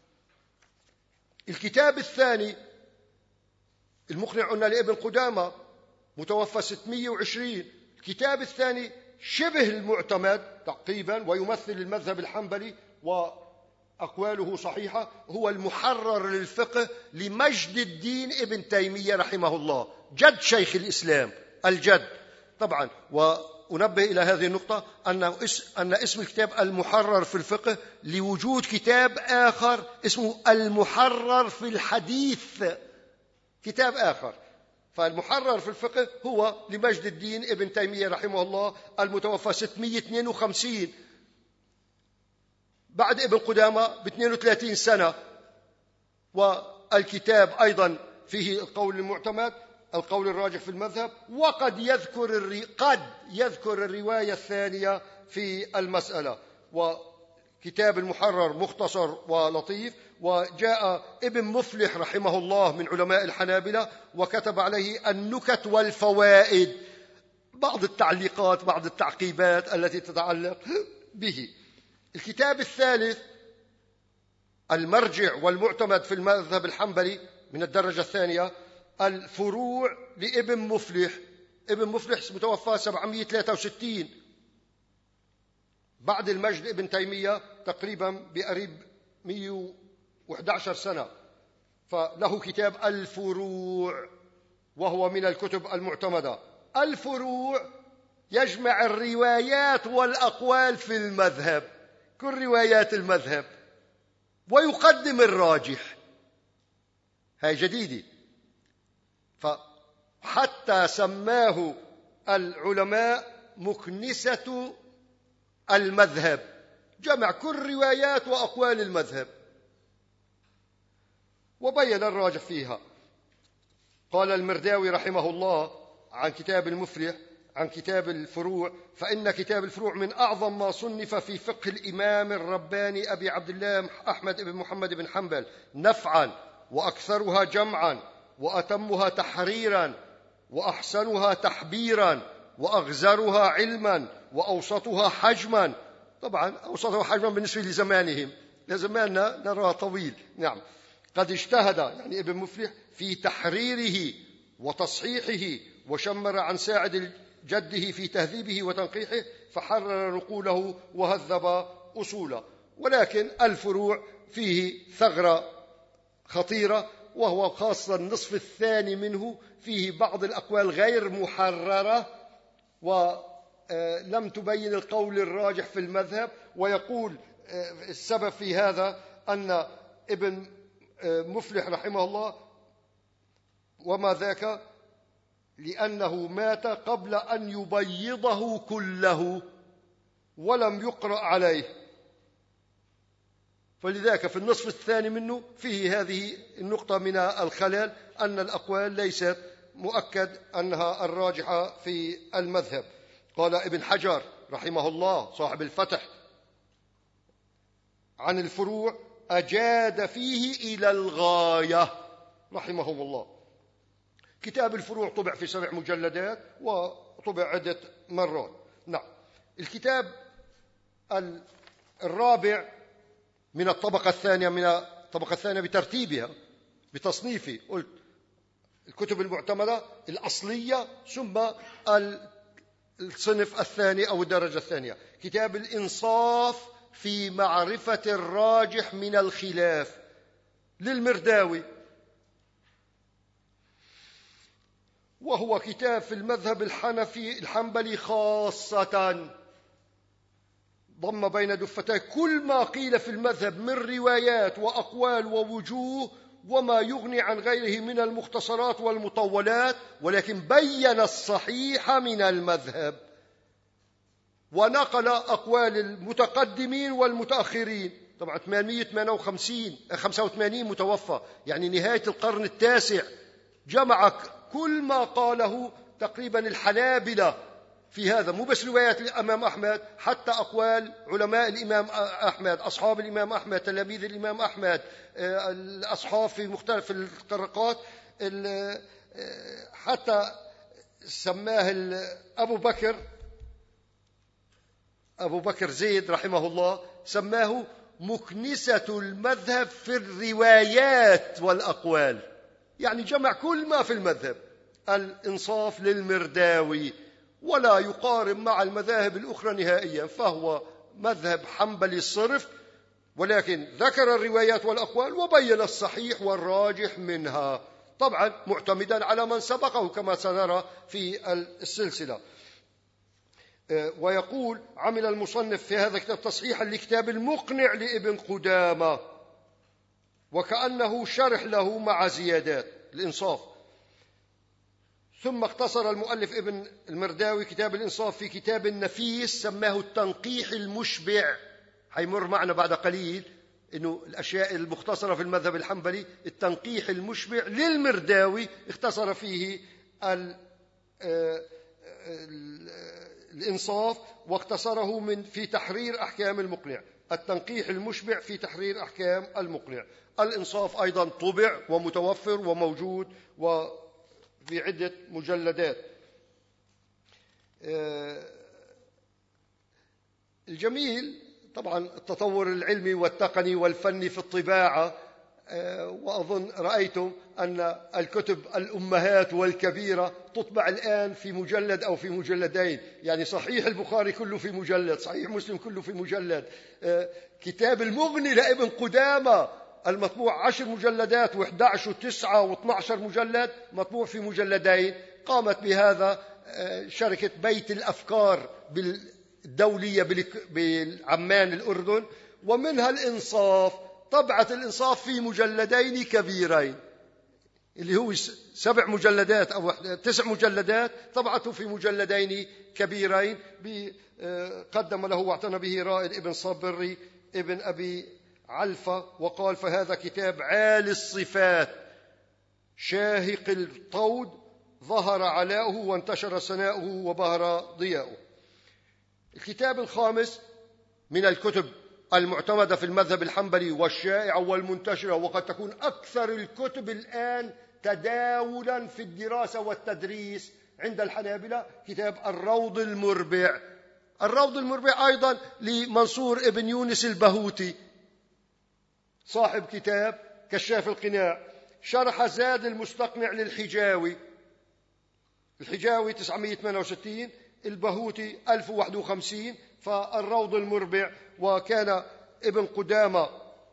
S1: الكتاب الثاني المقنع قلنا لابن قدامة متوفى ستمائة وعشرين، الكتاب الثاني شبه المعتمد تقريبا ويمثل المذهب الحنبلي وأقواله صحيحة، هو المحرر للفقه لمجد الدين ابن تيمية رحمه الله، جد شيخ الإسلام الجد. طبعا وأنبه إلى هذه النقطة أن أن اسم الكتاب المحرر في الفقه لوجود كتاب آخر اسمه المحرر في الحديث، كتاب آخر. فالمحرر في الفقه هو لمجد الدين ابن تيمية رحمه الله المتوفى ستمائة واثنين وخمسين بعد ابن قدامة ب اثنين وثلاثين سنة. والكتاب أيضا فيه القول المعتمد، القول الراجح في المذهب، وقد يذكر الري... قد يذكر الرواية الثانية في المسألة. وكتاب المحرر مختصر ولطيف. وجاء ابن مفلح رحمه الله من علماء الحنابلة وكتب عليه النكت والفوائد، بعض التعليقات بعض التعقيبات التي تتعلق به. الكتاب الثالث المرجع والمعتمد في المذهب الحنبلي من الدرجة الثانية، الفروع لابن مفلح. ابن مفلح متوفى سبعمائة وثلاثة وستين بعد المجد ابن تيمية تقريبا بقريب مئة وأحد عشر سنة، فله كتاب الفروع وهو من الكتب المعتمدة. الفروع يجمع الروايات والأقوال في المذهب، كل روايات المذهب، ويقدم الراجح. هاي جديدة، فحتى سماه العلماء مكنسة المذهب، جمع كل روايات وأقوال المذهب وبين الراجح فيها. قال المرداوي رحمه الله عن كتاب المفلح عن كتاب الفروع: فإن كتاب الفروع من أعظم ما صنف في فقه الإمام الرباني أبي عبد الله أحمد بن محمد بن حنبل نفعا، وأكثرها جمعا، وأتمها تحريرا، وأحسنها تحبيرا، وأغزرها علما، وأوسطها حجما. طبعا أوسطها حجما بالنسبة لزمانهم، لزماننا نراه طويل. نعم، قد اجتهد يعني ابن مفلح في تحريره وتصحيحه، وشمر عن ساعد جده في تهذيبه وتنقيحه، فحرر نقوله وهذب أصوله. ولكن الفروع فيه ثغرة خطيرة، وهو خاصة النصف الثاني منه فيه بعض الأقوال غير محررة ولم تبين القول الراجح في المذهب. ويقول السبب في هذا أن ابن مفلح رحمه الله وما ذاك لأنه مات قبل أن يبيضه كله ولم يقرأ عليه، فلذلك في النصف الثاني منه فيه هذه النقطة من الخلل، أن الأقوال ليست مؤكد أنها الراجحة في المذهب. قال ابن حجر رحمه الله صاحب الفتح عن الفروع: أجاد فيه إلى الغاية رحمه الله. كتاب الفروع طبع في سبع مجلدات وطبع عدة مرات. نعم. الكتاب الرابع من الطبقة الثانية من الطبقة الثانية بترتيبها بتصنيفه، قلت الكتب المعتمدة الأصلية، ثم الصنف الثاني أو الدرجة الثانية كتاب الإنصاف في معرفة الراجح من الخلاف للمرداوي، وهو كتاب في المذهب الحنفي الحنبلي خاصة، ضم بين دفتي كل ما قيل في المذهب من روايات وأقوال ووجوه وما يغني عن غيره من المختصرات والمطولات، ولكن بين الصحيح من المذهب ونقل أقوال المتقدمين والمتأخرين. طبعا ثمانمائة وثمانية وخمسين خمسة وثمانين متوفى، يعني نهاية القرن التاسع، جمع كل ما قاله تقريبا الحنابلة في هذا، مو بس روايات الإمام أحمد، حتى أقوال علماء الإمام أحمد، أصحاب الإمام أحمد، تلاميذ الإمام أحمد، الأصحاب في مختلف الطرقات، حتى سماه أبو بكر أبو بكر زيد رحمه الله سماه مكنسة المذهب في الروايات والأقوال، يعني جمع كل ما في المذهب. الإنصاف للمرداوي، ولا يقارن مع المذاهب الأخرى نهائيا، فهو مذهب حنبلي صرف، ولكن ذكر الروايات والأقوال وبين الصحيح والراجح منها، طبعا معتمدا على من سبقه كما سنرى في السلسلة. ويقول: عمل المصنف في هذا الكتاب تصحيحا لكتاب المقنع لابن قدامة، وكأنه شرح له مع زيادات، الإنصاف. ثم اختصر المؤلف ابن المرداوي كتاب الإنصاف في كتاب نفيس سماه التنقيح المشبع. حيمر معنا بعد قليل إنه الأشياء المختصرة في المذهب الحنبلي، التنقيح المشبع للمرداوي اختصر فيه الإنصاف، واختصره من في تحرير أحكام المقنع. التنقيح المشبع في تحرير أحكام المقنع. الإنصاف أيضا طبع ومتوفر وموجود وفي عدة مجلدات. الجميل طبعا التطور العلمي والتقني والفني في الطباعة، وأظن رأيتم أن الكتب الأمهات والكبيرة تطبع الآن في مجلد أو في مجلدين، يعني صحيح البخاري كله في مجلد، صحيح مسلم كله في مجلد، كتاب المغني لابن قدامة المطبوع عشر مجلدات وإحدى عشر وتسعة واثنى عشر مجلد مطبوع في مجلدين. قامت بهذا شركة بيت الأفكار الدولية بالعمان الأردن، ومنها الإنصاف، طبعة الإنصاف في مجلدين كبيرين اللي هو سبع مجلدات أو تسع مجلدات، طبعته في مجلدين كبيرين قدم له واعتنى به رائد ابن صبري ابن أبي علفة، وقال: فهذا كتاب عالي الصفات شاهق الطود، ظهر علاؤه وانتشر سناؤه وبهر ضياؤه. الكتاب الخامس من الكتب المعتمدة في المذهب الحنبلي والشائعة والمنتشرة، وقد تكون أكثر الكتب الآن تداولا في الدراسة والتدريس عند الحنابلة، كتاب الروض المربع. الروض المربع أيضا لمنصور ابن يونس البهوتي صاحب كتاب كشاف القناع، شرح زاد المستقنع للحجاوي، الحجاوي تسعمائة وثمانية وستين، البهوتي ألف وواحد وخمسين، فالروض المربع. وكان ابن قدامة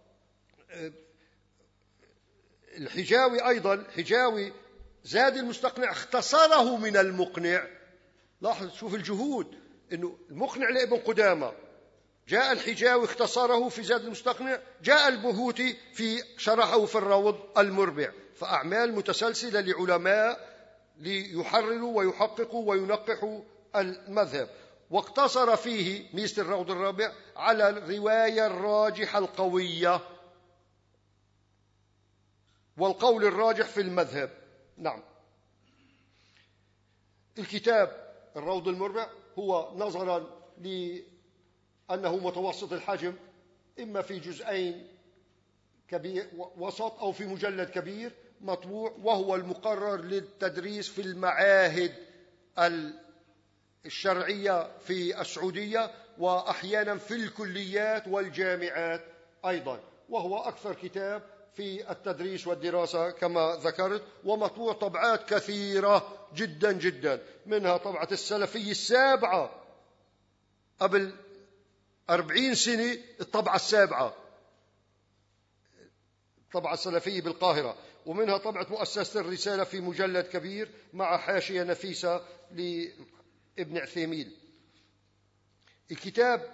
S1: الحجاوي أيضا، حجاوي زاد المستقنع اختصره من المقنع. لاحظ شوف الجهود، إنه المقنع لابن قدامة، جاء الحجاوي اختصره في زاد المستقنع، جاء البهوتي في شرحه في الروض المربع. فأعمال متسلسلة لعلماء ليحرروا ويحققوا وينقحوا المذهب. واقتصر فيه ميزة الروض الرابع على الرواية الراجحة القوية والقول الراجح في المذهب. نعم، الكتاب الروض المربع هو نظرا لأنه متوسط الحجم، إما في جزئين كبير وسط أو في مجلد كبير مطبوع، وهو المقرر للتدريس في المعاهد الشرعية في السعودية، وأحيانا في الكليات والجامعات أيضا، وهو أكثر كتاب في التدريس والدراسة كما ذكرت، ومطبوع طبعات كثيرة جدا جدا، منها طبعة السلفي السابعة قبل أربعين سنة، الطبعة السابعة طبعة السلفية بالقاهرة، ومنها طبعة مؤسسة الرسالة في مجلد كبير مع حاشية نفيسة لابن عثيمين. الكتاب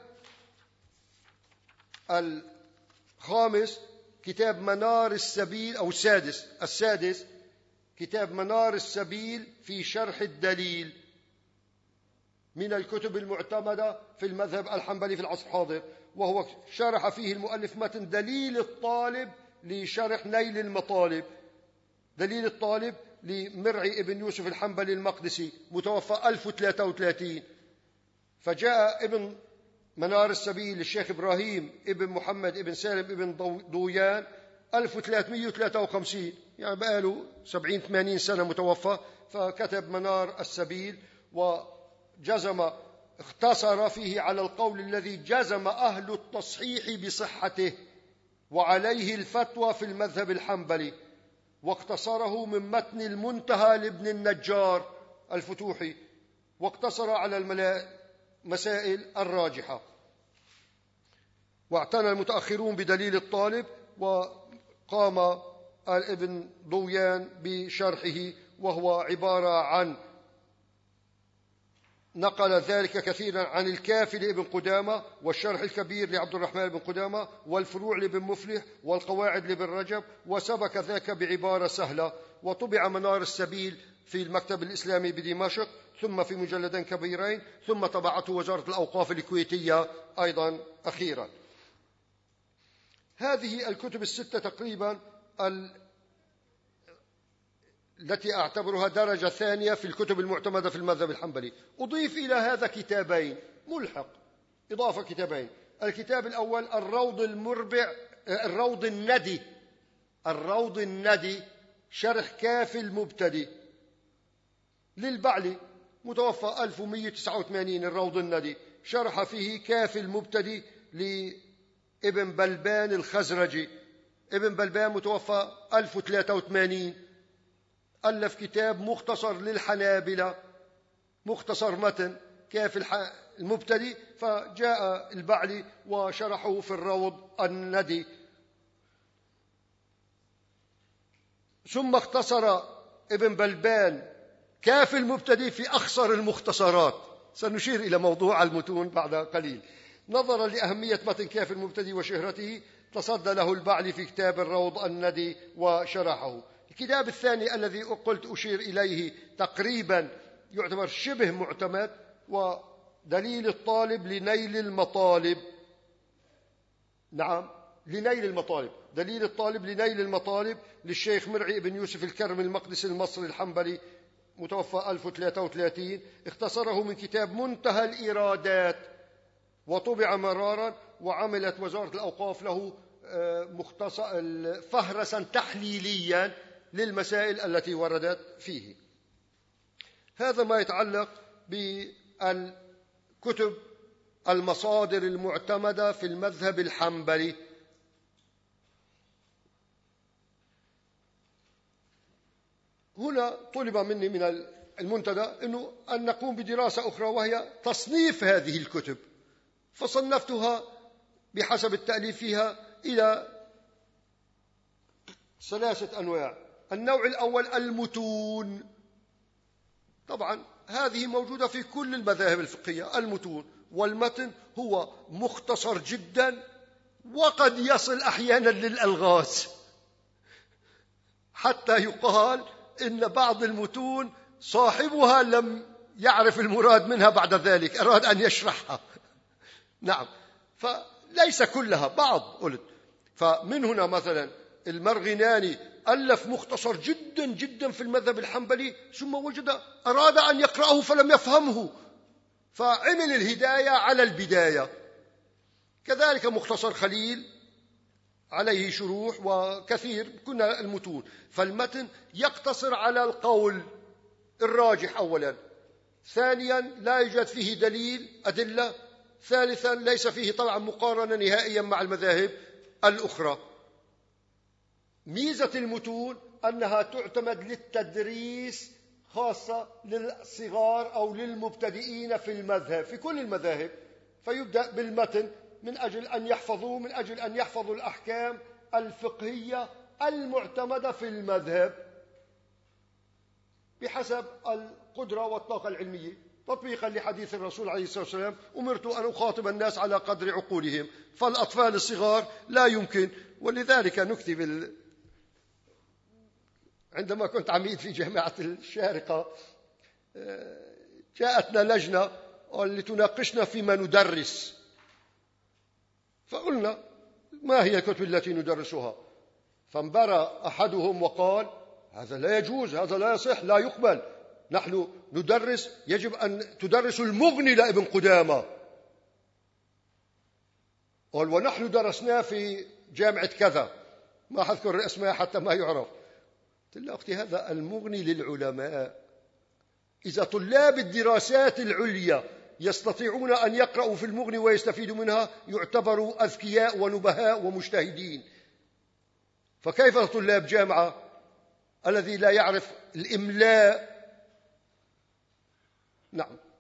S1: الخامس كتاب منار السبيل أو السادس السادس كتاب منار السبيل في شرح الدليل، من الكتب المعتمدة في المذهب الحنبلي في العصر الحاضر، وهو شرح فيه المؤلف متن دليل الطالب لشرح نيل المطالب. دليل الطالب لمرعي ابن يوسف الحنبلي المقدسي متوفى ألف وثلاثة وثلاثين. فجاء ابن منار السبيل للشيخ إبراهيم ابن محمد ابن سالم ابن ضويان ألف وثلاثمائة وثلاثة وخمسين، يعني بقاله سبعين ثمانين سنة متوفى. فكتب منار السبيل وجزم اختصر فيه على القول الذي جزم أهل التصحيح بصحته وعليه الفتوى في المذهب الحنبلي، واختصره من متن المنتهى لابن النجار الفتوحي، واقتصر على المسائل الراجحة. واعتنى المتأخرون بدليل الطالب، وقام ابن ضويان بشرحه، وهو عبارة عن نقل ذلك كثيرا عن الكافي لابن قدامة، والشرح الكبير لعبد الرحمن بن قدامة، والفروع لابن مفلح، والقواعد لابن رجب، وسبك ذاك بعبارة سهلة. وطبع منار السبيل في المكتب الإسلامي بدمشق، ثم في مجلدين كبيرين، ثم طبعته وزارة الأوقاف الكويتية أيضا أخيرا. هذه الكتب الستة تقريبا التي أعتبرها درجة ثانية في الكتب المعتمدة في المذهب الحنبلي. أضيف إلى هذا كتابين ملحق، إضافة كتابين. الكتاب الأول الروض المربع، الروض الندي، الروض الندي شرح كافي المبتدئ للبعلي، متوفى ألف ومئة وتسعة وثمانين. الروض الندي شرح فيه كافي المبتدئ لابن بلبان الخزرجي. ابن بلبان متوفى ألف وثلاثة وثمانين، ألف كتاب مختصر للحنابلة، مختصر متن كافي المبتدئ، فجاء البعلي وشرحه في الروض الندي. ثم اختصر ابن بلبان كافي المبتدئ في أخصر المختصرات. سنشير إلى موضوع المتون بعد قليل. نظرا لأهمية متن كافي المبتدئ وشهرته، تصدى له البعلي في كتاب الروض الندي وشرحه. الكتاب الثاني الذي قلت أشير إليه تقريبا يعتبر شبه معتمد، ودليل الطالب لنيل المطالب. نعم، لنيل المطالب، دليل الطالب لنيل المطالب للشيخ مرعي بن يوسف الكرم المقدسي المصري الحنبلي، متوفى ألف وثلاثة وثلاثين. اختصره من كتاب منتهى الإيرادات، وطبع مرارا، وعملت وزارة الأوقاف له مختصر فهرسا تحليليا للمسائل التي وردت فيه. هذا ما يتعلق بالكتب المصادر المعتمدة في المذهب الحنبلي. هنا طلب مني من المنتدى أنه أن نقوم بدراسة أخرى، وهي تصنيف هذه الكتب، فصنفتها بحسب التأليف فيها إلى ثلاثة أنواع. النوع الأول المتون، طبعا هذه موجودة في كل المذاهب الفقهية، المتون. والمتن هو مختصر جدا، وقد يصل أحيانا للألغاز، حتى يقال إن بعض المتون صاحبها لم يعرف المراد منها بعد ذلك، أراد أن يشرحها. نعم، فليس كلها، بعض قلت. فمن هنا مثلا المرغناني ألف مختصر جدا جدا في المذهب الحنبلي، ثم وجد أراد أن يقرأه فلم يفهمه، فعمل الهداية على البداية. كذلك مختصر خليل عليه شروح وكثير. كنا المتون، فالمتن يقتصر على القول الراجح أولا، ثانيا لا يوجد فيه دليل أدلة، ثالثا ليس فيه طبعا مقارنة نهائيا مع المذاهب الأخرى. ميزة المتون أنها تعتمد للتدريس، خاصة للصغار أو للمبتدئين في المذهب، في كل المذاهب. فيبدأ بالمتن من أجل أن يحفظوا من أجل أن يحفظوا الأحكام الفقهية المعتمدة في المذهب بحسب القدرة والطاقة العلمية، تطبيقا لحديث الرسول عليه الصلاة والسلام: أمرت أن أخاطب الناس على قدر عقولهم. فالأطفال الصغار لا يمكن. ولذلك نكتب ال... عندما كنت عميد في جامعة الشارقة جاءتنا لجنة لتناقشنا فيما ندرس، فقلنا: ما هي الكتب التي ندرسها؟ فانبرى أحدهم وقال: هذا لا يجوز، هذا لا يصح، لا يقبل. نحن ندرس، يجب أن تدرس المغني لابن قدامة. قال: ونحن درسناه في جامعة كذا، ما أذكر الأسماء حتى ما يعرف. قلت له: أختي، هذا المغني للعلماء. إذا طلاب الدراسات العليا يستطيعون أن يقرأوا في المغني ويستفيدوا منها، يعتبروا أذكياء ونبهاء ومجتهدين. فكيف طلاب جامعة الذي لا يعرف الإملاء؟ نعم،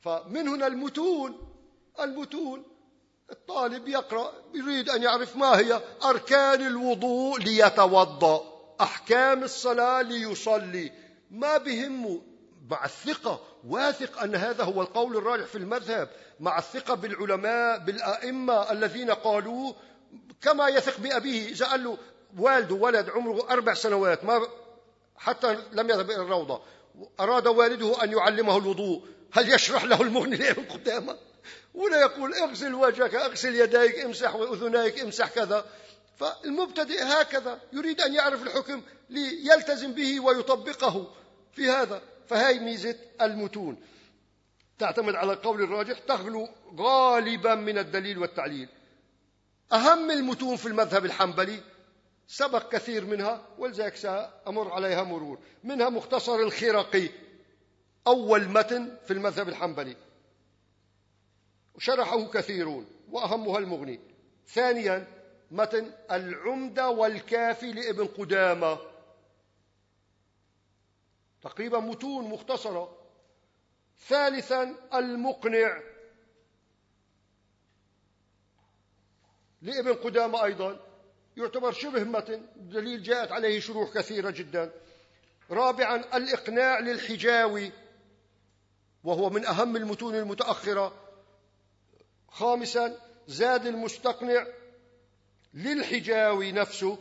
S1: فمن هنا المتون. المتون الطالب يقرأ يريد أن يعرف ما هي أركان الوضوء ليتوضأ، أحكام الصلاة ليصلي، ما بهمه، مع الثقة واثق أن هذا هو القول الراجح في المذهب، مع الثقة بالعلماء بالأئمة الذين قالوا، كما يثق بأبيه. إذا قال له والده ولد عمره أربع سنوات ما حتى لم يذهب إلى الروضة، أراد والده أن يعلمه الوضوء، هل يشرح له المغني لابن قدامة؟ ولا يقول اغسل وجهك، اغسل يديك، امسح أذنيك، امسح كذا. فالمبتدئ هكذا يريد أن يعرف الحكم ليلتزم به ويطبقه في هذا. فهي ميزة المتون، تعتمد على القول الراجح، تخلو غالبا من الدليل والتعليل. أهم المتون في المذهب الحنبلي سبق كثير منها، ولذلك سأمر عليها مرور. منها مختصر الخرقي، أول متن في المذهب الحنبلي، وشرحه كثيرون وأهمها المغني. ثانيا متن العمدة والكافي لابن قدامة، تقريبا متون مختصرة. ثالثا المقنع لابن قدامة، أيضا يعتبر شبه متن، دليل جاءت عليه شروح كثيرة جدا. رابعا الإقناع للحجاوي، وهو من أهم المتون المتأخرة. خامسا زاد المستقنع للحجاوي نفسه،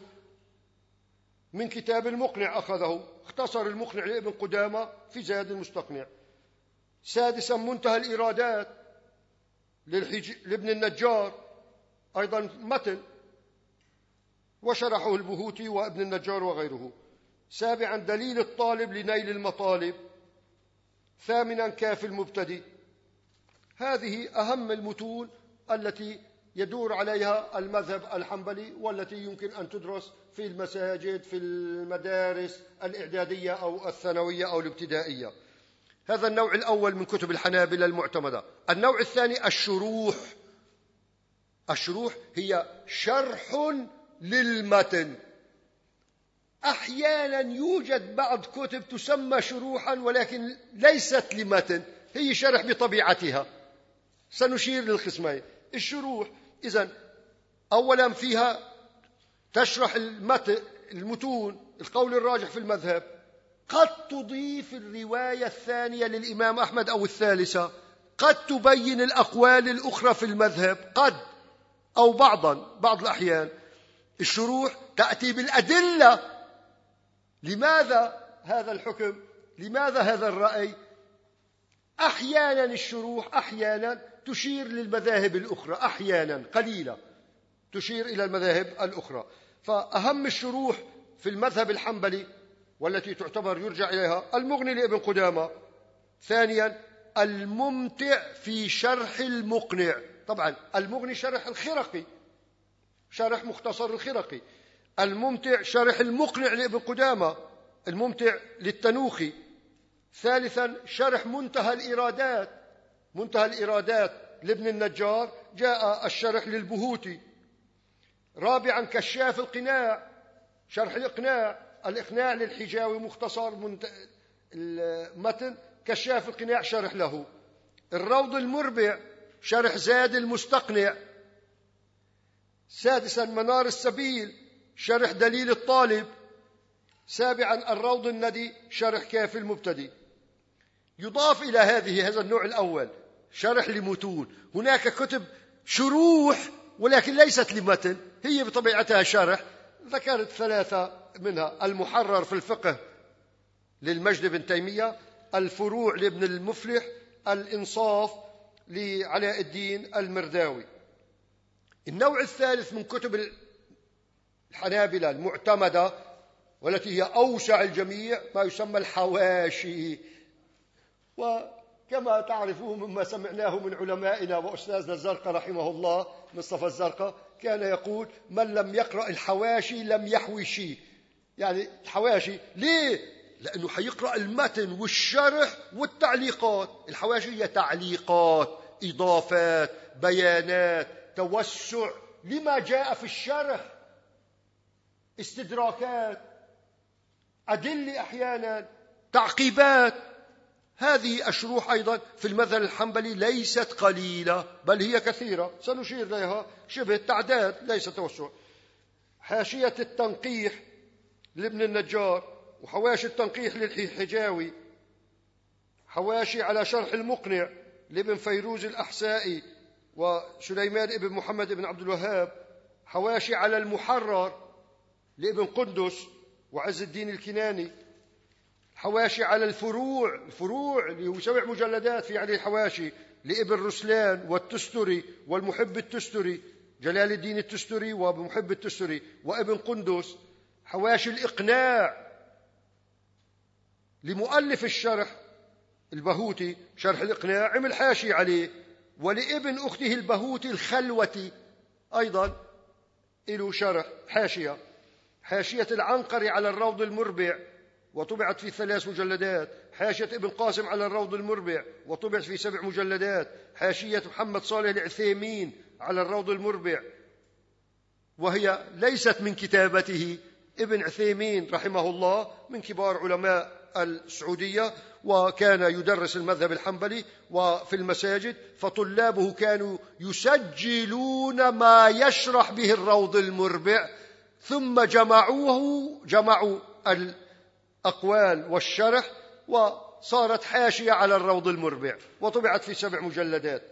S1: من كتاب المقنع أخذه، اختصر المقنع لابن قدامة في زاد المستقنع. سادسا منتهى الإرادات للحج... لابن النجار، أيضا متن، وشرحه البهوتي وابن النجار وغيره. سابعا دليل الطالب لنيل المطالب. ثامنا كافي المبتدئ. هذه أهم المتون التي يدور عليها المذهب الحنبلي، والتي يمكن أن تدرس في المساجد، في المدارس الإعدادية أو الثانوية أو الابتدائية. هذا النوع الأول من كتب الحنابلة المعتمدة. النوع الثاني الشروح. الشروح هي شرح للمتن. أحيانا يوجد بعض كتب تسمى شروحا ولكن ليست لمتن، هي شرح بطبيعتها. سنشير للقسمين. الشروح إذن أولا فيها تشرح المتن المتون، القول الراجح في المذهب، قد تضيف الرواية الثانية للإمام أحمد أو الثالثة، قد تبين الأقوال الأخرى في المذهب، قد أو بعضا بعض الأحيان. الشروح تأتي بالأدلة، لماذا هذا الحكم، لماذا هذا الرأي. أحيانا الشروح أحيانا تشير للمذاهب الأخرى، أحيانا قليلة تشير إلى المذاهب الأخرى. فأهم الشروح في المذهب الحنبلي والتي تعتبر يرجع إليها المغني لابن قدامة. ثانيا الممتع في شرح المقنع. طبعا المغني شرح الخرقي، شرح مختصر الخرقي. الممتع شرح المقنع لابن قدامة، الممتع للتنوخي. ثالثا شرح منتهى الإرادات. منتهى الإرادات لابن النجار جاء الشرح للبهوتي. رابعا كشاف القناع، شرح الإقناع. الإقناع للحجاوي مختصر المتن، كشاف القناع شرح له. الروض المربع شرح زاد المستقنع. سادسا منار السبيل شرح دليل الطالب. سابعا الروض الندي شرح كافي المبتدئ. يضاف إلى هذه هذا النوع الأول شرح لمتون. هناك كتب شروح ولكن ليست لمتن، هي بطبيعتها شرح. ذكرت ثلاثة منها: المحرر في الفقه للمجد بن تيمية، الفروع لابن المفلح، الإنصاف لعلاء الدين المرداوي. النوع الثالث من كتب الحنابلة المعتمدة والتي هي أوسع الجميع ما يسمى الحواشي. وكما تعرفون مما سمعناه من علمائنا وأستاذنا الزرقاء رحمه الله، مصطفى الزرقاء، كان يقول: من لم يقرأ الحواشي لم يحوي شيء. يعني الحواشي ليه؟ لأنه حيقرأ المتن والشرح والتعليقات. الحواشي هي تعليقات، إضافات، بيانات، توسع لما جاء في الشرح، استدراكات، أدلة، أحيانا تعقيبات. هذه الشروح أيضا في المذهب الحنبلي ليست قليلة، بل هي كثيرة، سنشير إليها شبه التعداد ليس توسع. حاشية التنقيح لابن النجار، وحواشي التنقيح للحجاوي، حواشي على شرح المقنع لابن فيروز الأحسائي وسليمان ابن محمد بن عبد الوهاب، حواشي على المحرر لابن قندس وعز الدين الكناني، حواشي على الفروع، الفروع اللي هو سبع مجلدات في عليه حواشي لابن رسلان والتستري والمحب التستري، جلال الدين التستري ومحب التستري وابن قندس. حواشي الإقناع لمؤلف الشرح البهوتي، شرح الإقناع عمل حاشي عليه، ولابن أخته البهوتي الخلوتي أيضا له شرح حاشية. حاشية العنقري على الروض المربع وطبعت في ثلاث مجلدات. حاشية ابن قاسم على الروض المربع وطبعت في سبع مجلدات. حاشية محمد صالح العثيمين على الروض المربع، وهي ليست من كتابته. ابن عثيمين رحمه الله من كبار علماء السعودية، وكان يدرس المذهب الحنبلي وفي المساجد، فطلابه كانوا يسجلون ما يشرح به الروض المربع، ثم جمعوه جمعوا الأقوال والشرح وصارت حاشية على الروض المربع وطبعت في سبع مجلدات.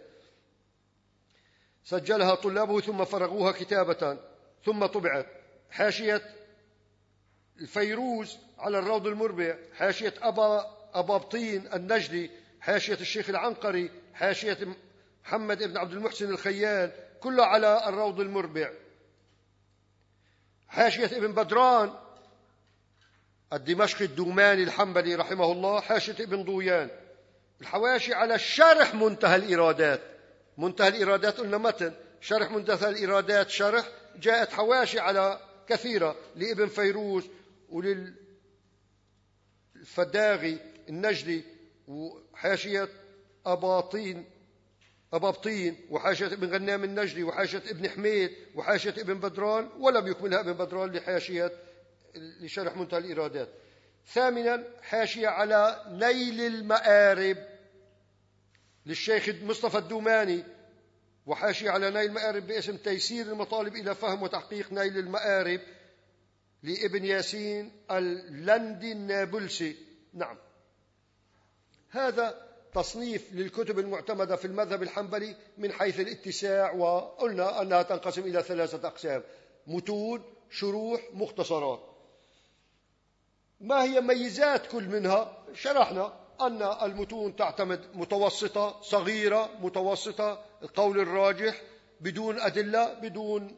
S1: سجلها طلابه ثم فرغوها كتابة ثم طبعت. حاشية الفيروز على الروض المربع، حاشية أبا أبابطين النجدي، حاشية الشيخ العنقري، حاشية محمد بن عبد المحسن الخيال، كلها على الروض المربع. حاشية ابن بدران الدمشقي الدوماني الحنبلي رحمه الله، حاشية ابن ضويان. الحواشي على الشرح منتهى الإرادات، منتهى الإرادات قلنا متن، شرح منتهى الإرادات شرح، جاءت حواشي على كثيرة لابن فيروز وللفداغي النجدي، وحاشية أباطين أبابطين، وحاشية ابن غنام النجدي، وحاشية ابن حميد، وحاشية ابن بدران، ولم يكملها ابن بدران لحاشية لشرح منتهى الإرادات. ثامنا حاشية على نيل المآرب للشيخ مصطفى الدوماني، وحاشية على نيل المآرب باسم تيسير المطالب إلى فهم وتحقيق نيل المآرب لابن ياسين اللندي النابلسي. نعم، هذا تصنيف للكتب المعتمدة في المذهب الحنبلي من حيث الاتساع، وقلنا أنها تنقسم إلى ثلاثة أقسام: متون، شروح، مختصرات. ما هي ميزات كل منها؟ شرحنا أن المتون تعتمد متوسطة، صغيرة متوسطة، القول الراجح، بدون أدلة، بدون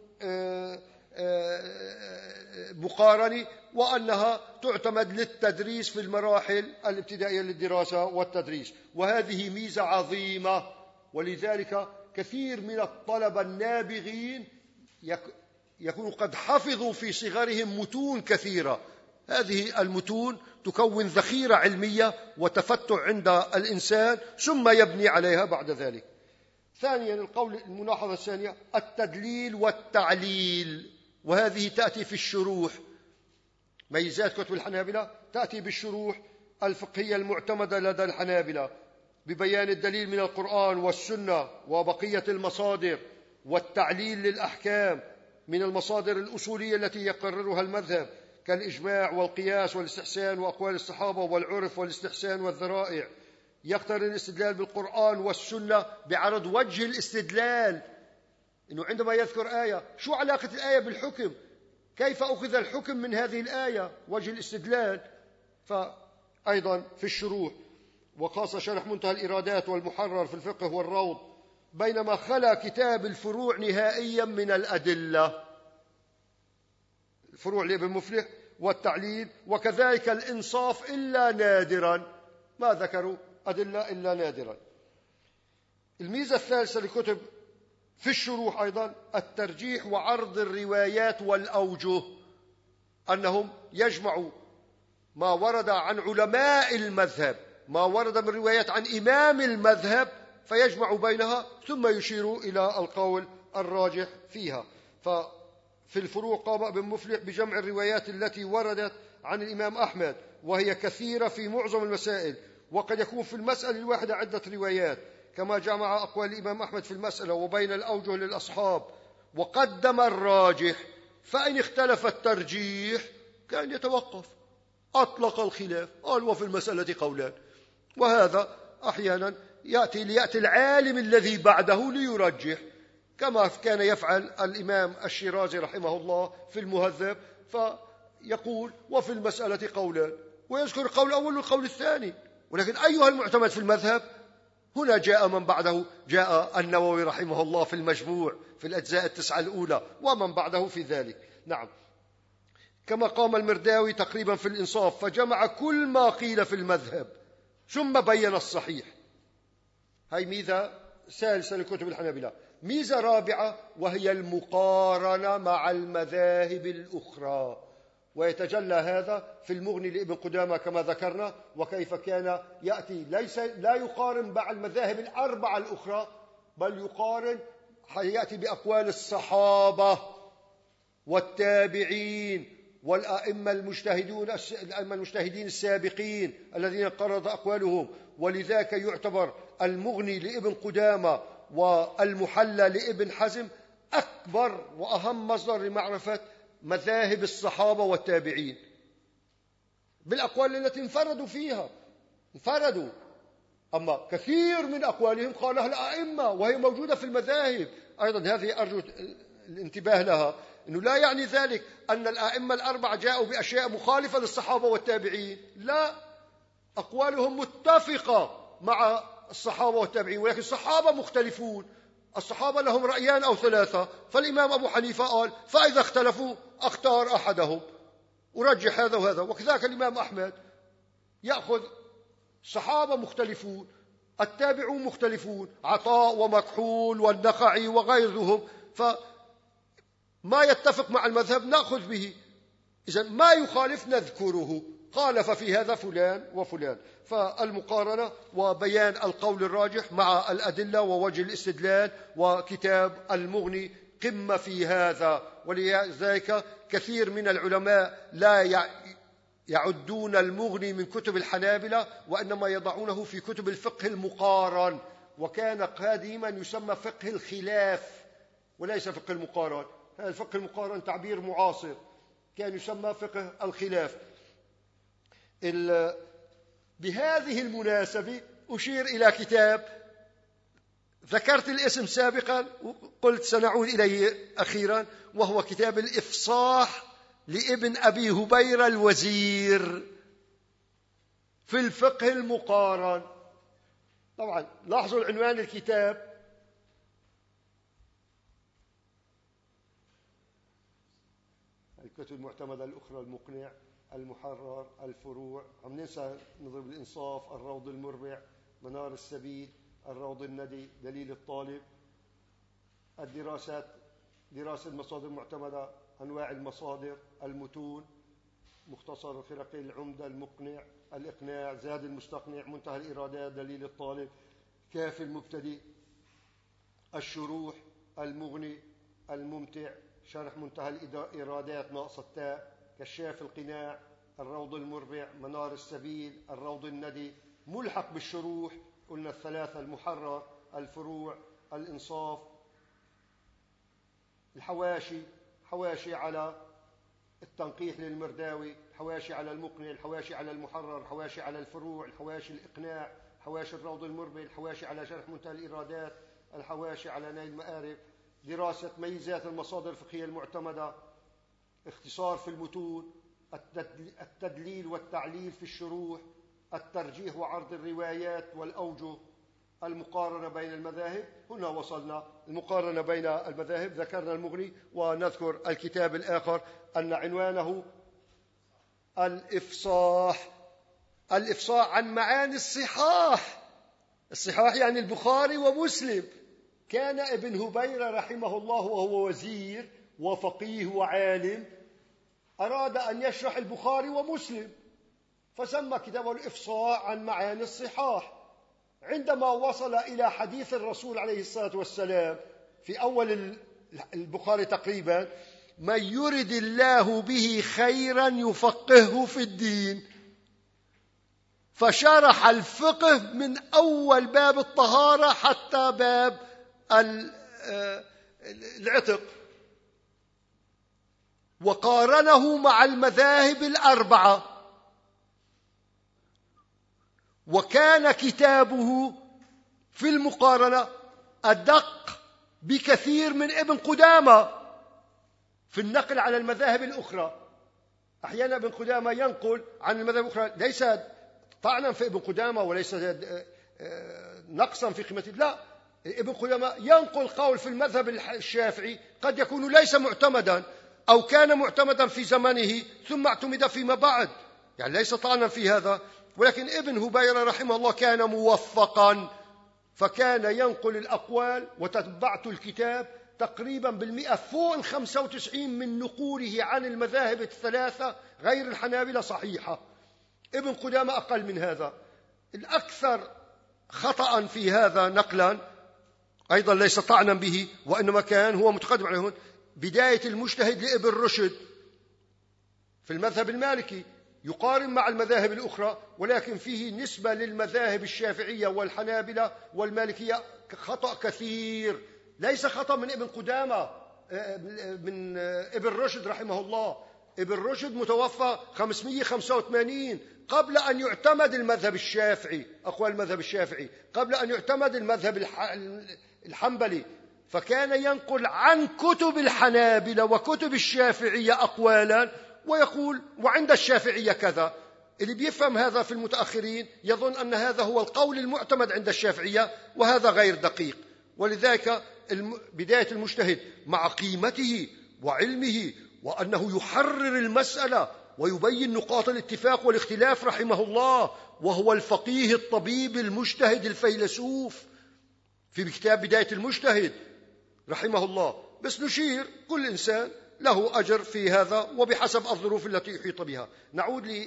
S1: مقارنة، وأنها تعتمد للتدريس في المراحل الابتدائية للدراسة والتدريس، وهذه ميزة عظيمة. ولذلك كثير من الطلبة النابغين يكونوا قد حفظوا في صغرهم متون كثيرة. هذه المتون تكون ذخيرة علمية وتفتع عند الإنسان، ثم يبني عليها بعد ذلك. ثانيا القول الملاحظة الثانية التدليل والتعليل، وهذه تأتي في الشروح. ميزات كتب الحنابلة تأتي بالشروح الفقهية المعتمدة لدى الحنابلة ببيان الدليل من القرآن والسنة وبقية المصادر، والتعليل للأحكام من المصادر الأصولية التي يقررها المذهب كالإجماع والقياس والاستحسان وأقوال الصحابة والعرف والاستحسان والذرائع. يقترن الاستدلال بالقرآن والسنة بعرض وجه الاستدلال، إنه عندما يذكر آية شو علاقة الآية بالحكم، كيف أخذ الحكم من هذه الآية، وجه الاستدلال. فأيضا في الشروح، وخاصة شرح منتهى الإرادات والمحرر في الفقه والروض، بينما خلا كتاب الفروع نهائيا من الأدلة، الفروع لابن مفلح والتعليل، وكذلك الإنصاف إلا نادرا، ما ذكروا أدلة إلا نادرا. الميزة الثالثة لكتب في الشروح أيضا الترجيح وعرض الروايات والأوجه، أنهم يجمعوا ما ورد عن علماء المذهب، ما ورد من روايات عن إمام المذهب، فيجمع بينها ثم يشير إلى القول الراجح فيها. ففي الفروع قام ابن مفلح بجمع الروايات التي وردت عن الإمام أحمد، وهي كثيرة في معظم المسائل، وقد يكون في المسألة الواحدة عدة روايات، كما جمع أقوال الإمام أحمد في المسألة وبين الأوجه للأصحاب وقدم الراجح، فإن اختلف الترجيح كان يتوقف، أطلق الخلاف، قال وفي المسألة قولان. وهذا أحيانا يأتي ليأتي العالم الذي بعده ليرجح، كما كان يفعل الإمام الشيرازي رحمه الله في المهذب، فيقول وفي المسألة قولان، ويذكر القول الأول والقول الثاني. ولكن أيها المعتمد في المذهب؟ هنا جاء من بعده، جاء النووي رحمه الله في المجموع في الأجزاء التسعة الأولى، ومن بعده في ذلك. نعم، كما قام المرداوي تقريبا في الإنصاف فجمع كل ما قيل في المذهب ثم بين الصحيح. هاي ميزة ثالثة لكتب الحنابلة. ميزة رابعة وهي المقارنة مع المذاهب الأخرى، ويتجلى هذا في المغني لابن قدامة كما ذكرنا، وكيف كان يأتي ليس لا يقارن مع المذاهب الأربعة الأخرى، بل يقارن يأتي بأقوال الصحابة والتابعين والأئمة المجتهدون الأئمة المجتهدين السابقين الذين قرض أقوالهم. ولذلك يعتبر المغني لابن قدامة والمحلى لابن حزم أكبر وأهم مصدر لمعرفة مذاهب الصحابة والتابعين بالأقوال التي انفردوا فيها، انفردوا. أما كثير من أقوالهم قالها الأئمة وهي موجودة في المذاهب أيضا. هذه أرجو الانتباه لها، أنه لا يعني ذلك أن الأئمة الأربعة جاءوا بأشياء مخالفة للصحابة والتابعين، لا، أقوالهم متفقة مع الصحابة والتابعين، ولكن الصحابة مختلفون. الصحابة لهم رأيان أو ثلاثة، فالإمام أبو حنيفة قال فإذا اختلفوا أختار أحدهم ورجح هذا وهذا. وكذلك الإمام أحمد يأخذ صحابة مختلفون، التابعون مختلفون، عطاء ومكحول والنخعي وغيرهم، فما يتفق مع المذهب نأخذ به، إذن ما يخالف نذكره، قال ففي هذا فلان وفلان. فالمقارنة وبيان القول الراجح مع الأدلة ووجه الاستدلال، وكتاب المغني قمة في هذا. ولذلك كثير من العلماء لا يعدون المغني من كتب الحنابلة، وإنما يضعونه في كتب الفقه المقارن، وكان قديما يسمى فقه الخلاف وليس فقه المقارن. هذا الفقه المقارن تعبير معاصر، كان يسمى فقه الخلاف. بهذه المناسبة أشير إلى كتاب ذكرت الاسم سابقا وقلت سنعود إليه أخيرا، وهو كتاب الإفصاح لابن أبي هبيرة الوزير في الفقه المقارن. طبعا لاحظوا العنوان الكتاب، الكتب المعتمدة الأخرى: المقنع، المحرر، الفروع، عم ننسى نضرب الإنصاف، الروض المربع، منار السبيل، الروض الندي، دليل الطالب، الدراسات، دراسة المصادر المعتمدة، أنواع المصادر، المتون، مختصر الخرقي، العمدة، المقنع، الإقناع، زاد المستقنع، منتهى الإرادات، دليل الطالب، كافي المبتدئ، الشروح، المغني، الممتع، شرح منتهى الإرادات ناقص التاء، كشاف القناع، الروض المربع، منار السبيل، الروض الندي، ملحق بالشروح قلنا الثلاثة: المحرر، الفروع، الإنصاف، الحواشي، حواشي على التنقيح للمرداوي، حواشي على المقنع، الحواشي على المحرر، الحواشي على الفروع، الحواشي الإقناع، حواشي الروض المربع، الحواشي على شرح منتهى الإرادات، الحواشي على نيل المآرب، دراسة ميزات المصادر الفقهية المعتمدة، اختصار في المتون، التدليل والتعليل في الشروح، الترجيح وعرض الروايات والأوجه، المقارنة بين المذاهب. هنا وصلنا المقارنة بين المذاهب، ذكرنا المغني، ونذكر الكتاب الآخر أن عنوانه الإفصاح، الإفصاح عن معاني الصحاح. الصحاح يعني البخاري ومسلم. كان ابن هبيرة رحمه الله وهو وزير وفقيه وعالم أراد أن يشرح البخاري ومسلم، فسمى كتابه الإفصاح عن معاني الصحاح. عندما وصل إلى حديث الرسول عليه الصلاة والسلام في أول البخاري تقريبا: من يرد الله به خيرا يفقهه في الدين، فشرح الفقه من أول باب الطهارة حتى باب العتق، وقارنه مع المذاهب الأربعة، وكان كتابه في المقارنة أدق بكثير من ابن قدامة في النقل على المذاهب الأخرى. أحيانا ابن قدامة ينقل عن المذاهب الأخرى ليس طعنا في ابن قدامة وليس نقصا في قيمته، لا، ابن قدامة ينقل قول في المذهب الشافعي قد يكون ليس معتمدا أو كان معتمدا في زمنه ثم اعتمد فيما بعد، يعني ليس طعنا في هذا. ولكن ابن هبيرة رحمه الله كان موفقا، فكان ينقل الأقوال، وتتبعت الكتاب تقريبا بالمئة، فوق الخمسة وتسعين من نقوله عن المذاهب الثلاثة غير الحنابلة صحيحة. ابن قدامة أقل من هذا. الأكثر خطأ في هذا نقلا أيضا ليس طعنا به، وإنما كان هو متقدم عليهم بداية المجتهد لابن رشد في المذهب المالكي، يقارن مع المذاهب الأخرى، ولكن فيه نسبة للمذاهب الشافعية والحنابلة والمالكية خطأ كثير، ليس خطأ من ابن قدامة، من ابن رشد رحمه الله. ابن رشد متوفى خمسمئة وخمسة وثمانين قبل أن يعتمد المذهب الشافعي، أقوال المذهب الشافعي قبل أن يعتمد المذهب الحنبلي، فكان ينقل عن كتب الحنابلة وكتب الشافعية أقوالا ويقول وعند الشافعية كذا. اللي بيفهم هذا في المتأخرين يظن أن هذا هو القول المعتمد عند الشافعية، وهذا غير دقيق. ولذلك بداية المجتهد مع قيمته وعلمه وأنه يحرر المسألة ويبين نقاط الاتفاق والاختلاف رحمه الله، وهو الفقيه الطبيب المجتهد الفيلسوف في كتاب بداية المجتهد رحمه الله. بس نشير كل إنسان له أجر في هذا وبحسب الظروف التي يحيط بها. نعود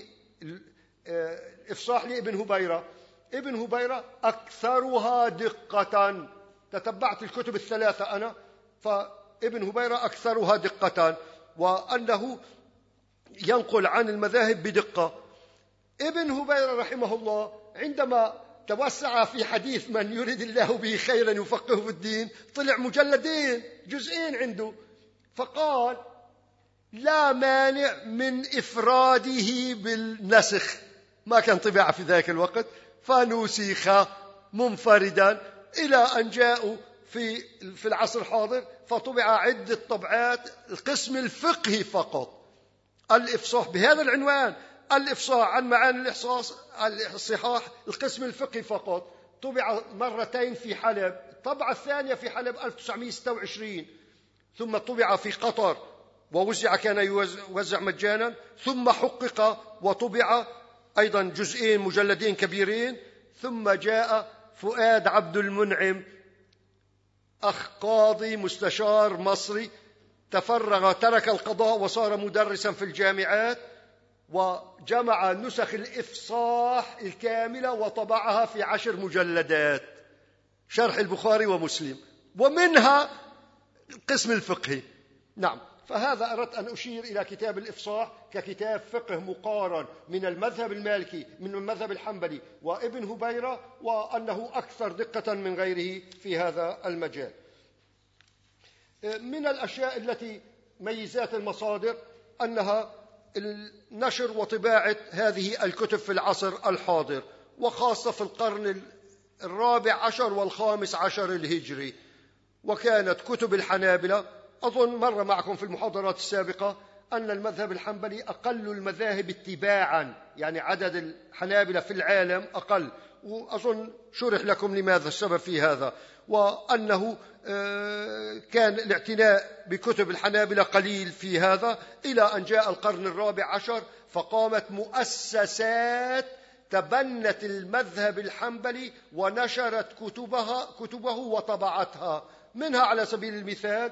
S1: لإفصاح لابن هبيرة. ابن هبيرة أكثرها دقة، تتبعت الكتب الثلاثة أنا، فابن هبيرة أكثرها دقة، وأنه ينقل عن المذاهب بدقة. ابن هبيرة رحمه الله عندما توسع في حديث من يريد الله به خيرا يفقهه في الدين طلع مجلدين جزئين عنده، فقال لا مانع من إفراده بالنسخ، ما كان طباعة في ذاك الوقت، فنسخ منفردا إلى أن جاءوا في في العصر الحاضر فطبع عدة طبعات القسم الفقهي فقط، الإفصاح بهذا العنوان، الإفصاح عن معاني الصحاح، القسم الفقهي فقط. طبع مرتين في حلب، الطبعة الثانية في حلب ألف وتسعمئة وستة وعشرين، ثم طبع في قطر ووزع، كان يوزع مجانا، ثم حقق وطبع أيضا جزئين مجلدين كبيرين. ثم جاء فؤاد عبد المنعم، أخ قاضي مستشار مصري، تفرغ ترك القضاء وصار مدرسا في الجامعات، وجمع نسخ الإفصاح الكاملة وطبعها في عشر مجلدات، شرح البخاري ومسلم، ومنها القسم الفقهي. نعم، فهذا أردت أن أشير إلى كتاب الإفصاح ككتاب فقه مقارن من المذهب المالكي من المذهب الحنبلي وابن هبيرة، وأنه أكثر دقة من غيره في هذا المجال. من الأشياء التي ميزات المصادر أنها النشر وطباعة هذه الكتب في العصر الحاضر، وخاصة في القرن الرابع عشر والخامس عشر الهجري. وكانت كتب الحنابلة، أظن مر معكم في المحاضرات السابقة أن المذهب الحنبلي أقل المذاهب اتباعا، يعني عدد الحنابلة في العالم أقل، وأظن شرح لكم لماذا السبب في هذا، وأنه كان الاعتناء بكتب الحنابلة قليل في هذا، إلى أن جاء القرن الرابع عشر فقامت مؤسسات تبنت المذهب الحنبلي ونشرت كتبها كتبه وطبعتها. منها على سبيل المثال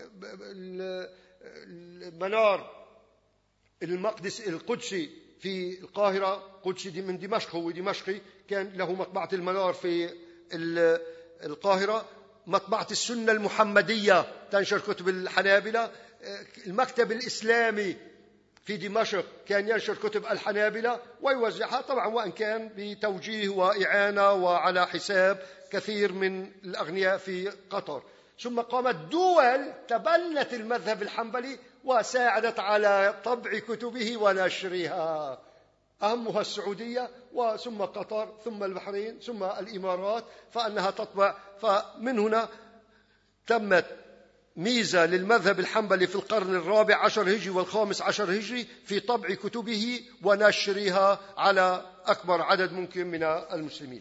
S1: المنار المقدس القدسي في القاهرة، قدسي من دمشق، هو دمشقي، كان له مطبعة المنار في القاهرة، مطبعة السنة المحمدية تنشر كتب الحنابلة، المكتب الإسلامي في دمشق كان ينشر كتب الحنابلة ويوزعها، طبعا وإن كان بتوجيه وإعانة وعلى حساب كثير من الأغنياء في قطر. ثم قامت دول تبنت المذهب الحنبلي وساعدت على طبع كتبه ونشرها، أهمها السعودية وثم قطر ثم البحرين ثم الإمارات، فأنها تطبع. فمن هنا تمت ميزة للمذهب الحنبلي في القرن الرابع عشر هجري والخامس عشر هجري في طبع كتبه ونشرها على أكبر عدد ممكن من المسلمين.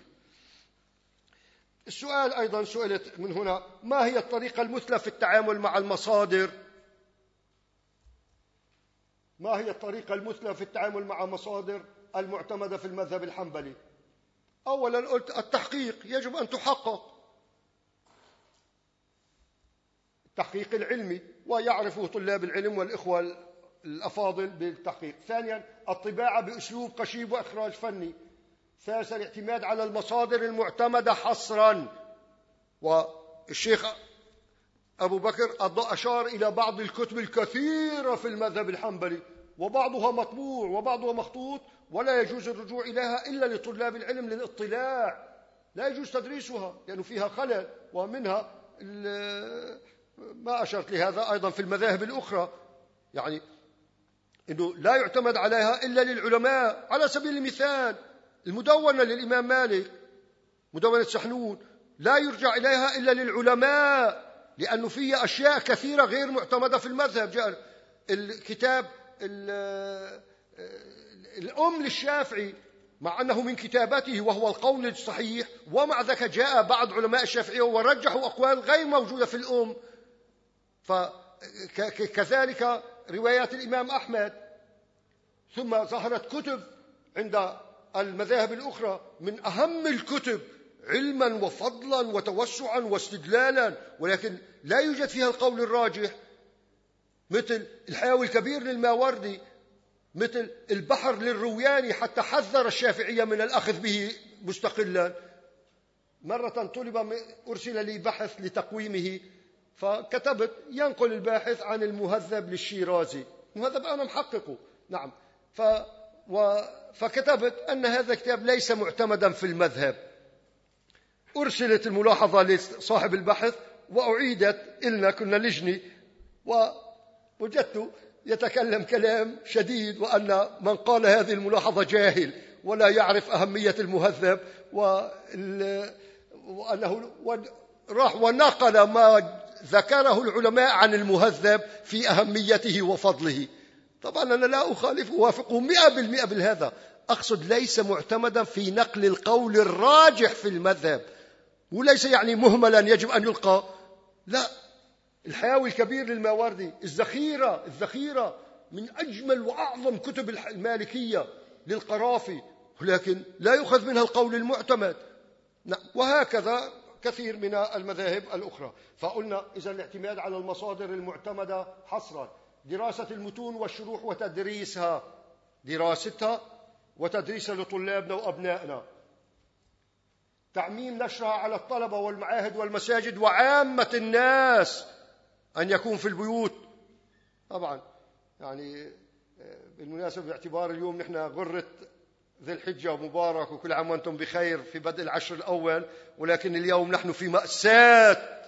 S1: السؤال أيضا سئلت من هنا: ما هي الطريقة المثلى في التعامل مع المصادر؟ ما هي الطريقة المثلى في التعامل مع مصادر المعتمدة في المذهب الحنبلي؟ أولا قلت التحقيق، يجب أن تحقق التحقيق العلمي، ويعرفه طلاب العلم والإخوة الأفاضل بالتحقيق. ثانيا الطباعة بأسلوب قشيب وإخراج فني. ثالثا الاعتماد على المصادر المعتمدة حصرا. والشيخ أبو بكر أشار إلى بعض الكتب الكثيرة في المذهب الحنبلي، وبعضها مطبوع وبعضها مخطوط، ولا يجوز الرجوع إليها إلا لطلاب العلم للاطلاع، لا يجوز تدريسها لأنه فيها خلل. ومنها ما أشرت لهذا أيضا في المذاهب الأخرى، يعني أنه لا يعتمد عليها إلا للعلماء. على سبيل المثال المدونة للإمام مالك، مدونة سحنون، لا يرجع إليها إلا للعلماء لأنه فيه أشياء كثيرة غير معتمدة في المذهب. جاء الكتاب الأم للشافعي مع أنه من كتابته وهو القول الصحيح، ومع ذلك جاء بعض علماء الشافعية ورجحوا أقوال غير موجودة في الأم. فكذلك روايات الإمام أحمد. ثم ظهرت كتب عند المذاهب الأخرى من أهم الكتب علما وفضلا وتوسعا واستدلالا، ولكن لا يوجد فيها القول الراجح، مثل الحيوي الكبير للماوردي، مثل البحر للروياني، حتى حذر الشافعية من الأخذ به مستقلا. مرة طلب أرسل لي بحث لتقويمه، فكتبت ينقل الباحث عن المهذب للشيرازي، المهذب أنا محققه، نعم، ف و... فكتبت أن هذا الكتاب ليس معتمدا في المذهب. أرسلت الملاحظة لصاحب البحث وأعيدت إلنا، كنا لجنة، ووجدت يتكلم كلام شديد، وأن من قال هذه الملاحظة جاهل ولا يعرف أهمية المهذب، وأنه راح ونقل ما ذكره العلماء عن المهذب في أهميته وفضله. طبعا أنا لا أخالف، أوافقه مئة بالمئة بالهذا، أقصد ليس معتمدا في نقل القول الراجح في المذهب، وليس يعني مهملا يجب أن يلقى، لا. الحيوي الكبير للماوردي، الذخيرة الذخيرة من أجمل وأعظم كتب المالكية للقرافي، ولكن لا يؤخذ منها القول المعتمد. وهكذا كثير من المذاهب الأخرى. فقلنا إذا الاعتماد على المصادر المعتمدة حصرا، دراسة المتون والشروح وتدريسها، دراستها وتدريسها لطلابنا وأبنائنا، تعميم نشرها على الطلبة والمعاهد والمساجد وعامة الناس، أن يكون في البيوت. طبعا يعني بالمناسبة باعتبار اليوم نحن غرة ذي الحجة مبارك وكل عام وأنتم بخير في بدء العشر الأول، ولكن اليوم نحن في مأساة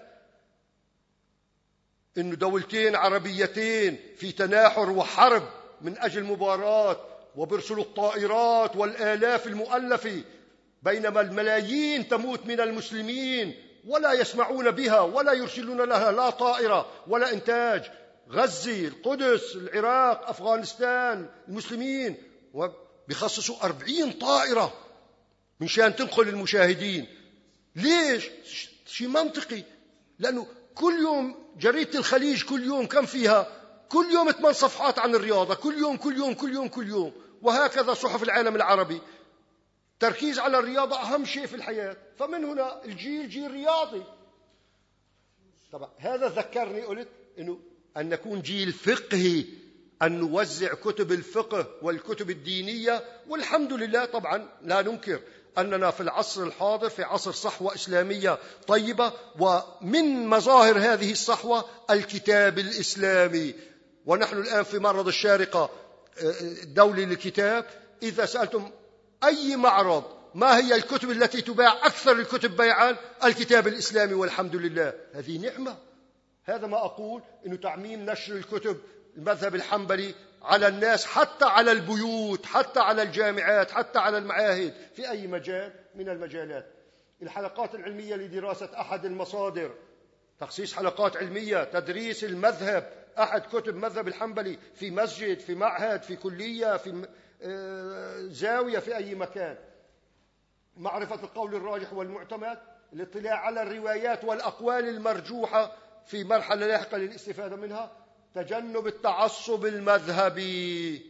S1: إنه دولتين عربيتين في تناحر وحرب من أجل مباراة، وبرسلوا الطائرات والآلاف المؤلفة، بينما الملايين تموت من المسلمين ولا يسمعون بها ولا يرسلون لها لا طائرة ولا إنتاج. غزة، القدس، العراق، أفغانستان، المسلمين، وبيخصصوا أربعين طائرة من شان تنقل المشاهدين. ليش؟ شيء منطقي، لأنه كل يوم جريدة الخليج كل يوم كم فيها؟ كل يوم ثمان صفحات عن الرياضة، كل يوم كل يوم كل يوم كل يوم، وهكذا صحف العالم العربي. تركيز على الرياضة أهم شيء في الحياة، فمن هنا الجيل جيل رياضي. طبعا هذا ذكرني، قلت إنه أن نكون جيل فقهي، أن نوزع كتب الفقه والكتب الدينية. والحمد لله طبعا لا ننكر أننا في العصر الحاضر في عصر صحوة إسلامية طيبة، ومن مظاهر هذه الصحوة الكتاب الإسلامي. ونحن الآن في معرض الشارقة الدولي للكتاب، إذا سألتم أي معرض ما هي الكتب التي تباع أكثر الكتب بيعا؟ الكتاب الإسلامي، والحمد لله. هذه نعمة. هذا ما أقول، إنه تعميم نشر الكتب المذهب الحنبلي على الناس، حتى على البيوت، حتى على الجامعات، حتى على المعاهد، في أي مجال من المجالات. الحلقات العلمية لدراسة أحد المصادر، تخصيص حلقات علمية تدريس المذهب، أحد كتب مذهب الحنبلي، في مسجد، في معهد، في كلية، في زاوية، في أي مكان. معرفة القول الراجح والمعتمد، الاطلاع على الروايات والأقوال المرجوحة في مرحلة لاحقة للاستفادة منها. تجنب التعصب المذهبي،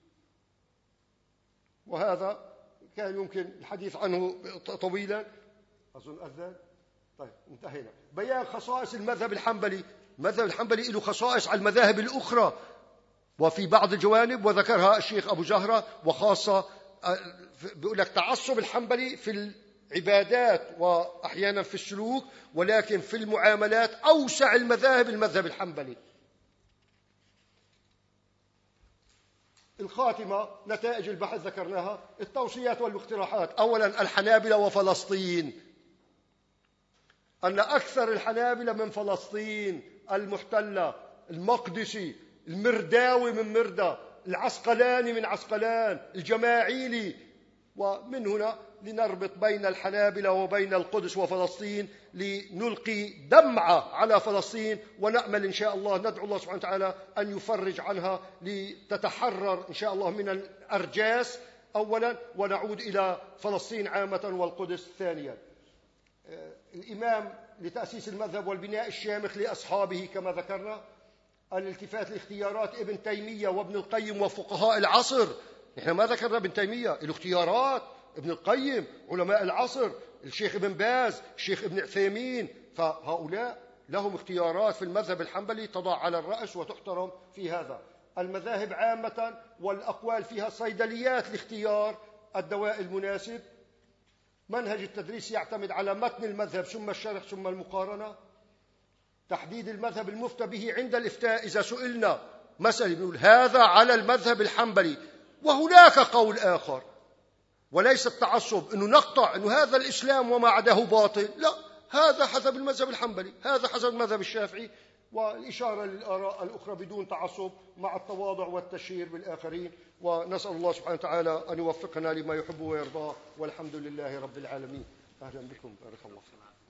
S1: وهذا كان يمكن الحديث عنه طويلا. أظن أذان. طيب انتهينا. بيان خصائص المذهب الحنبلي. المذهب الحنبلي له خصائص على المذاهب الأخرى وفي بعض الجوانب، وذكرها الشيخ أبو جهرة، وخاصة بيقول لك تعصب الحنبلي في العبادات وأحيانا في السلوك، ولكن في المعاملات أوسع المذاهب المذهب الحنبلي. الخاتمة، نتائج البحث ذكرناها. التوصيات والاقتراحات. أولا، الحنابلة وفلسطين، أن أكثر الحنابلة من فلسطين المحتلة، المقدسي، المرداوي من مردة، العسقلاني من عسقلان، الجماعيلي. ومن هنا لنربط بين الحنابلة وبين القدس وفلسطين، لنلقي دمعة على فلسطين، ونأمل إن شاء الله، ندعو الله سبحانه وتعالى أن يفرج عنها لتتحرر إن شاء الله من الأرجاس أولا، ونعود إلى فلسطين عامة والقدس ثانيا. الإمام لتأسيس المذهب والبناء الشامخ لأصحابه كما ذكرنا. الالتفات لاختيارات ابن تيمية وابن القيم وفقهاء العصر. نحن ما ذكرنا ابن تيمية، له اختيارات. ابن القيم، علماء العصر، الشيخ ابن باز، الشيخ ابن عثيمين، فهؤلاء لهم اختيارات في المذهب الحنبلي تضع على الرأس وتحترم في هذا. المذاهب عامة والأقوال فيها صيدليات لاختيار الدواء المناسب. منهج التدريس يعتمد على متن المذهب ثم الشرح ثم المقارنة. تحديد المذهب المفتى به عند الإفتاء. إذا سئلنا مسألة نقول هذا على المذهب الحنبلي وهناك قول آخر، وليس التعصب أنه نقطع أنه هذا الإسلام وما عداه باطل، لا، هذا حسب المذهب الحنبلي، هذا حسب المذهب الشافعي، والإشارة للآراء الأخرى بدون تعصب، مع التواضع والتشهير بالآخرين. ونسأل الله سبحانه وتعالى أن يوفقنا لما يحب ويرضاه، والحمد لله رب العالمين. أهلا بكم، بارك الله فيكم.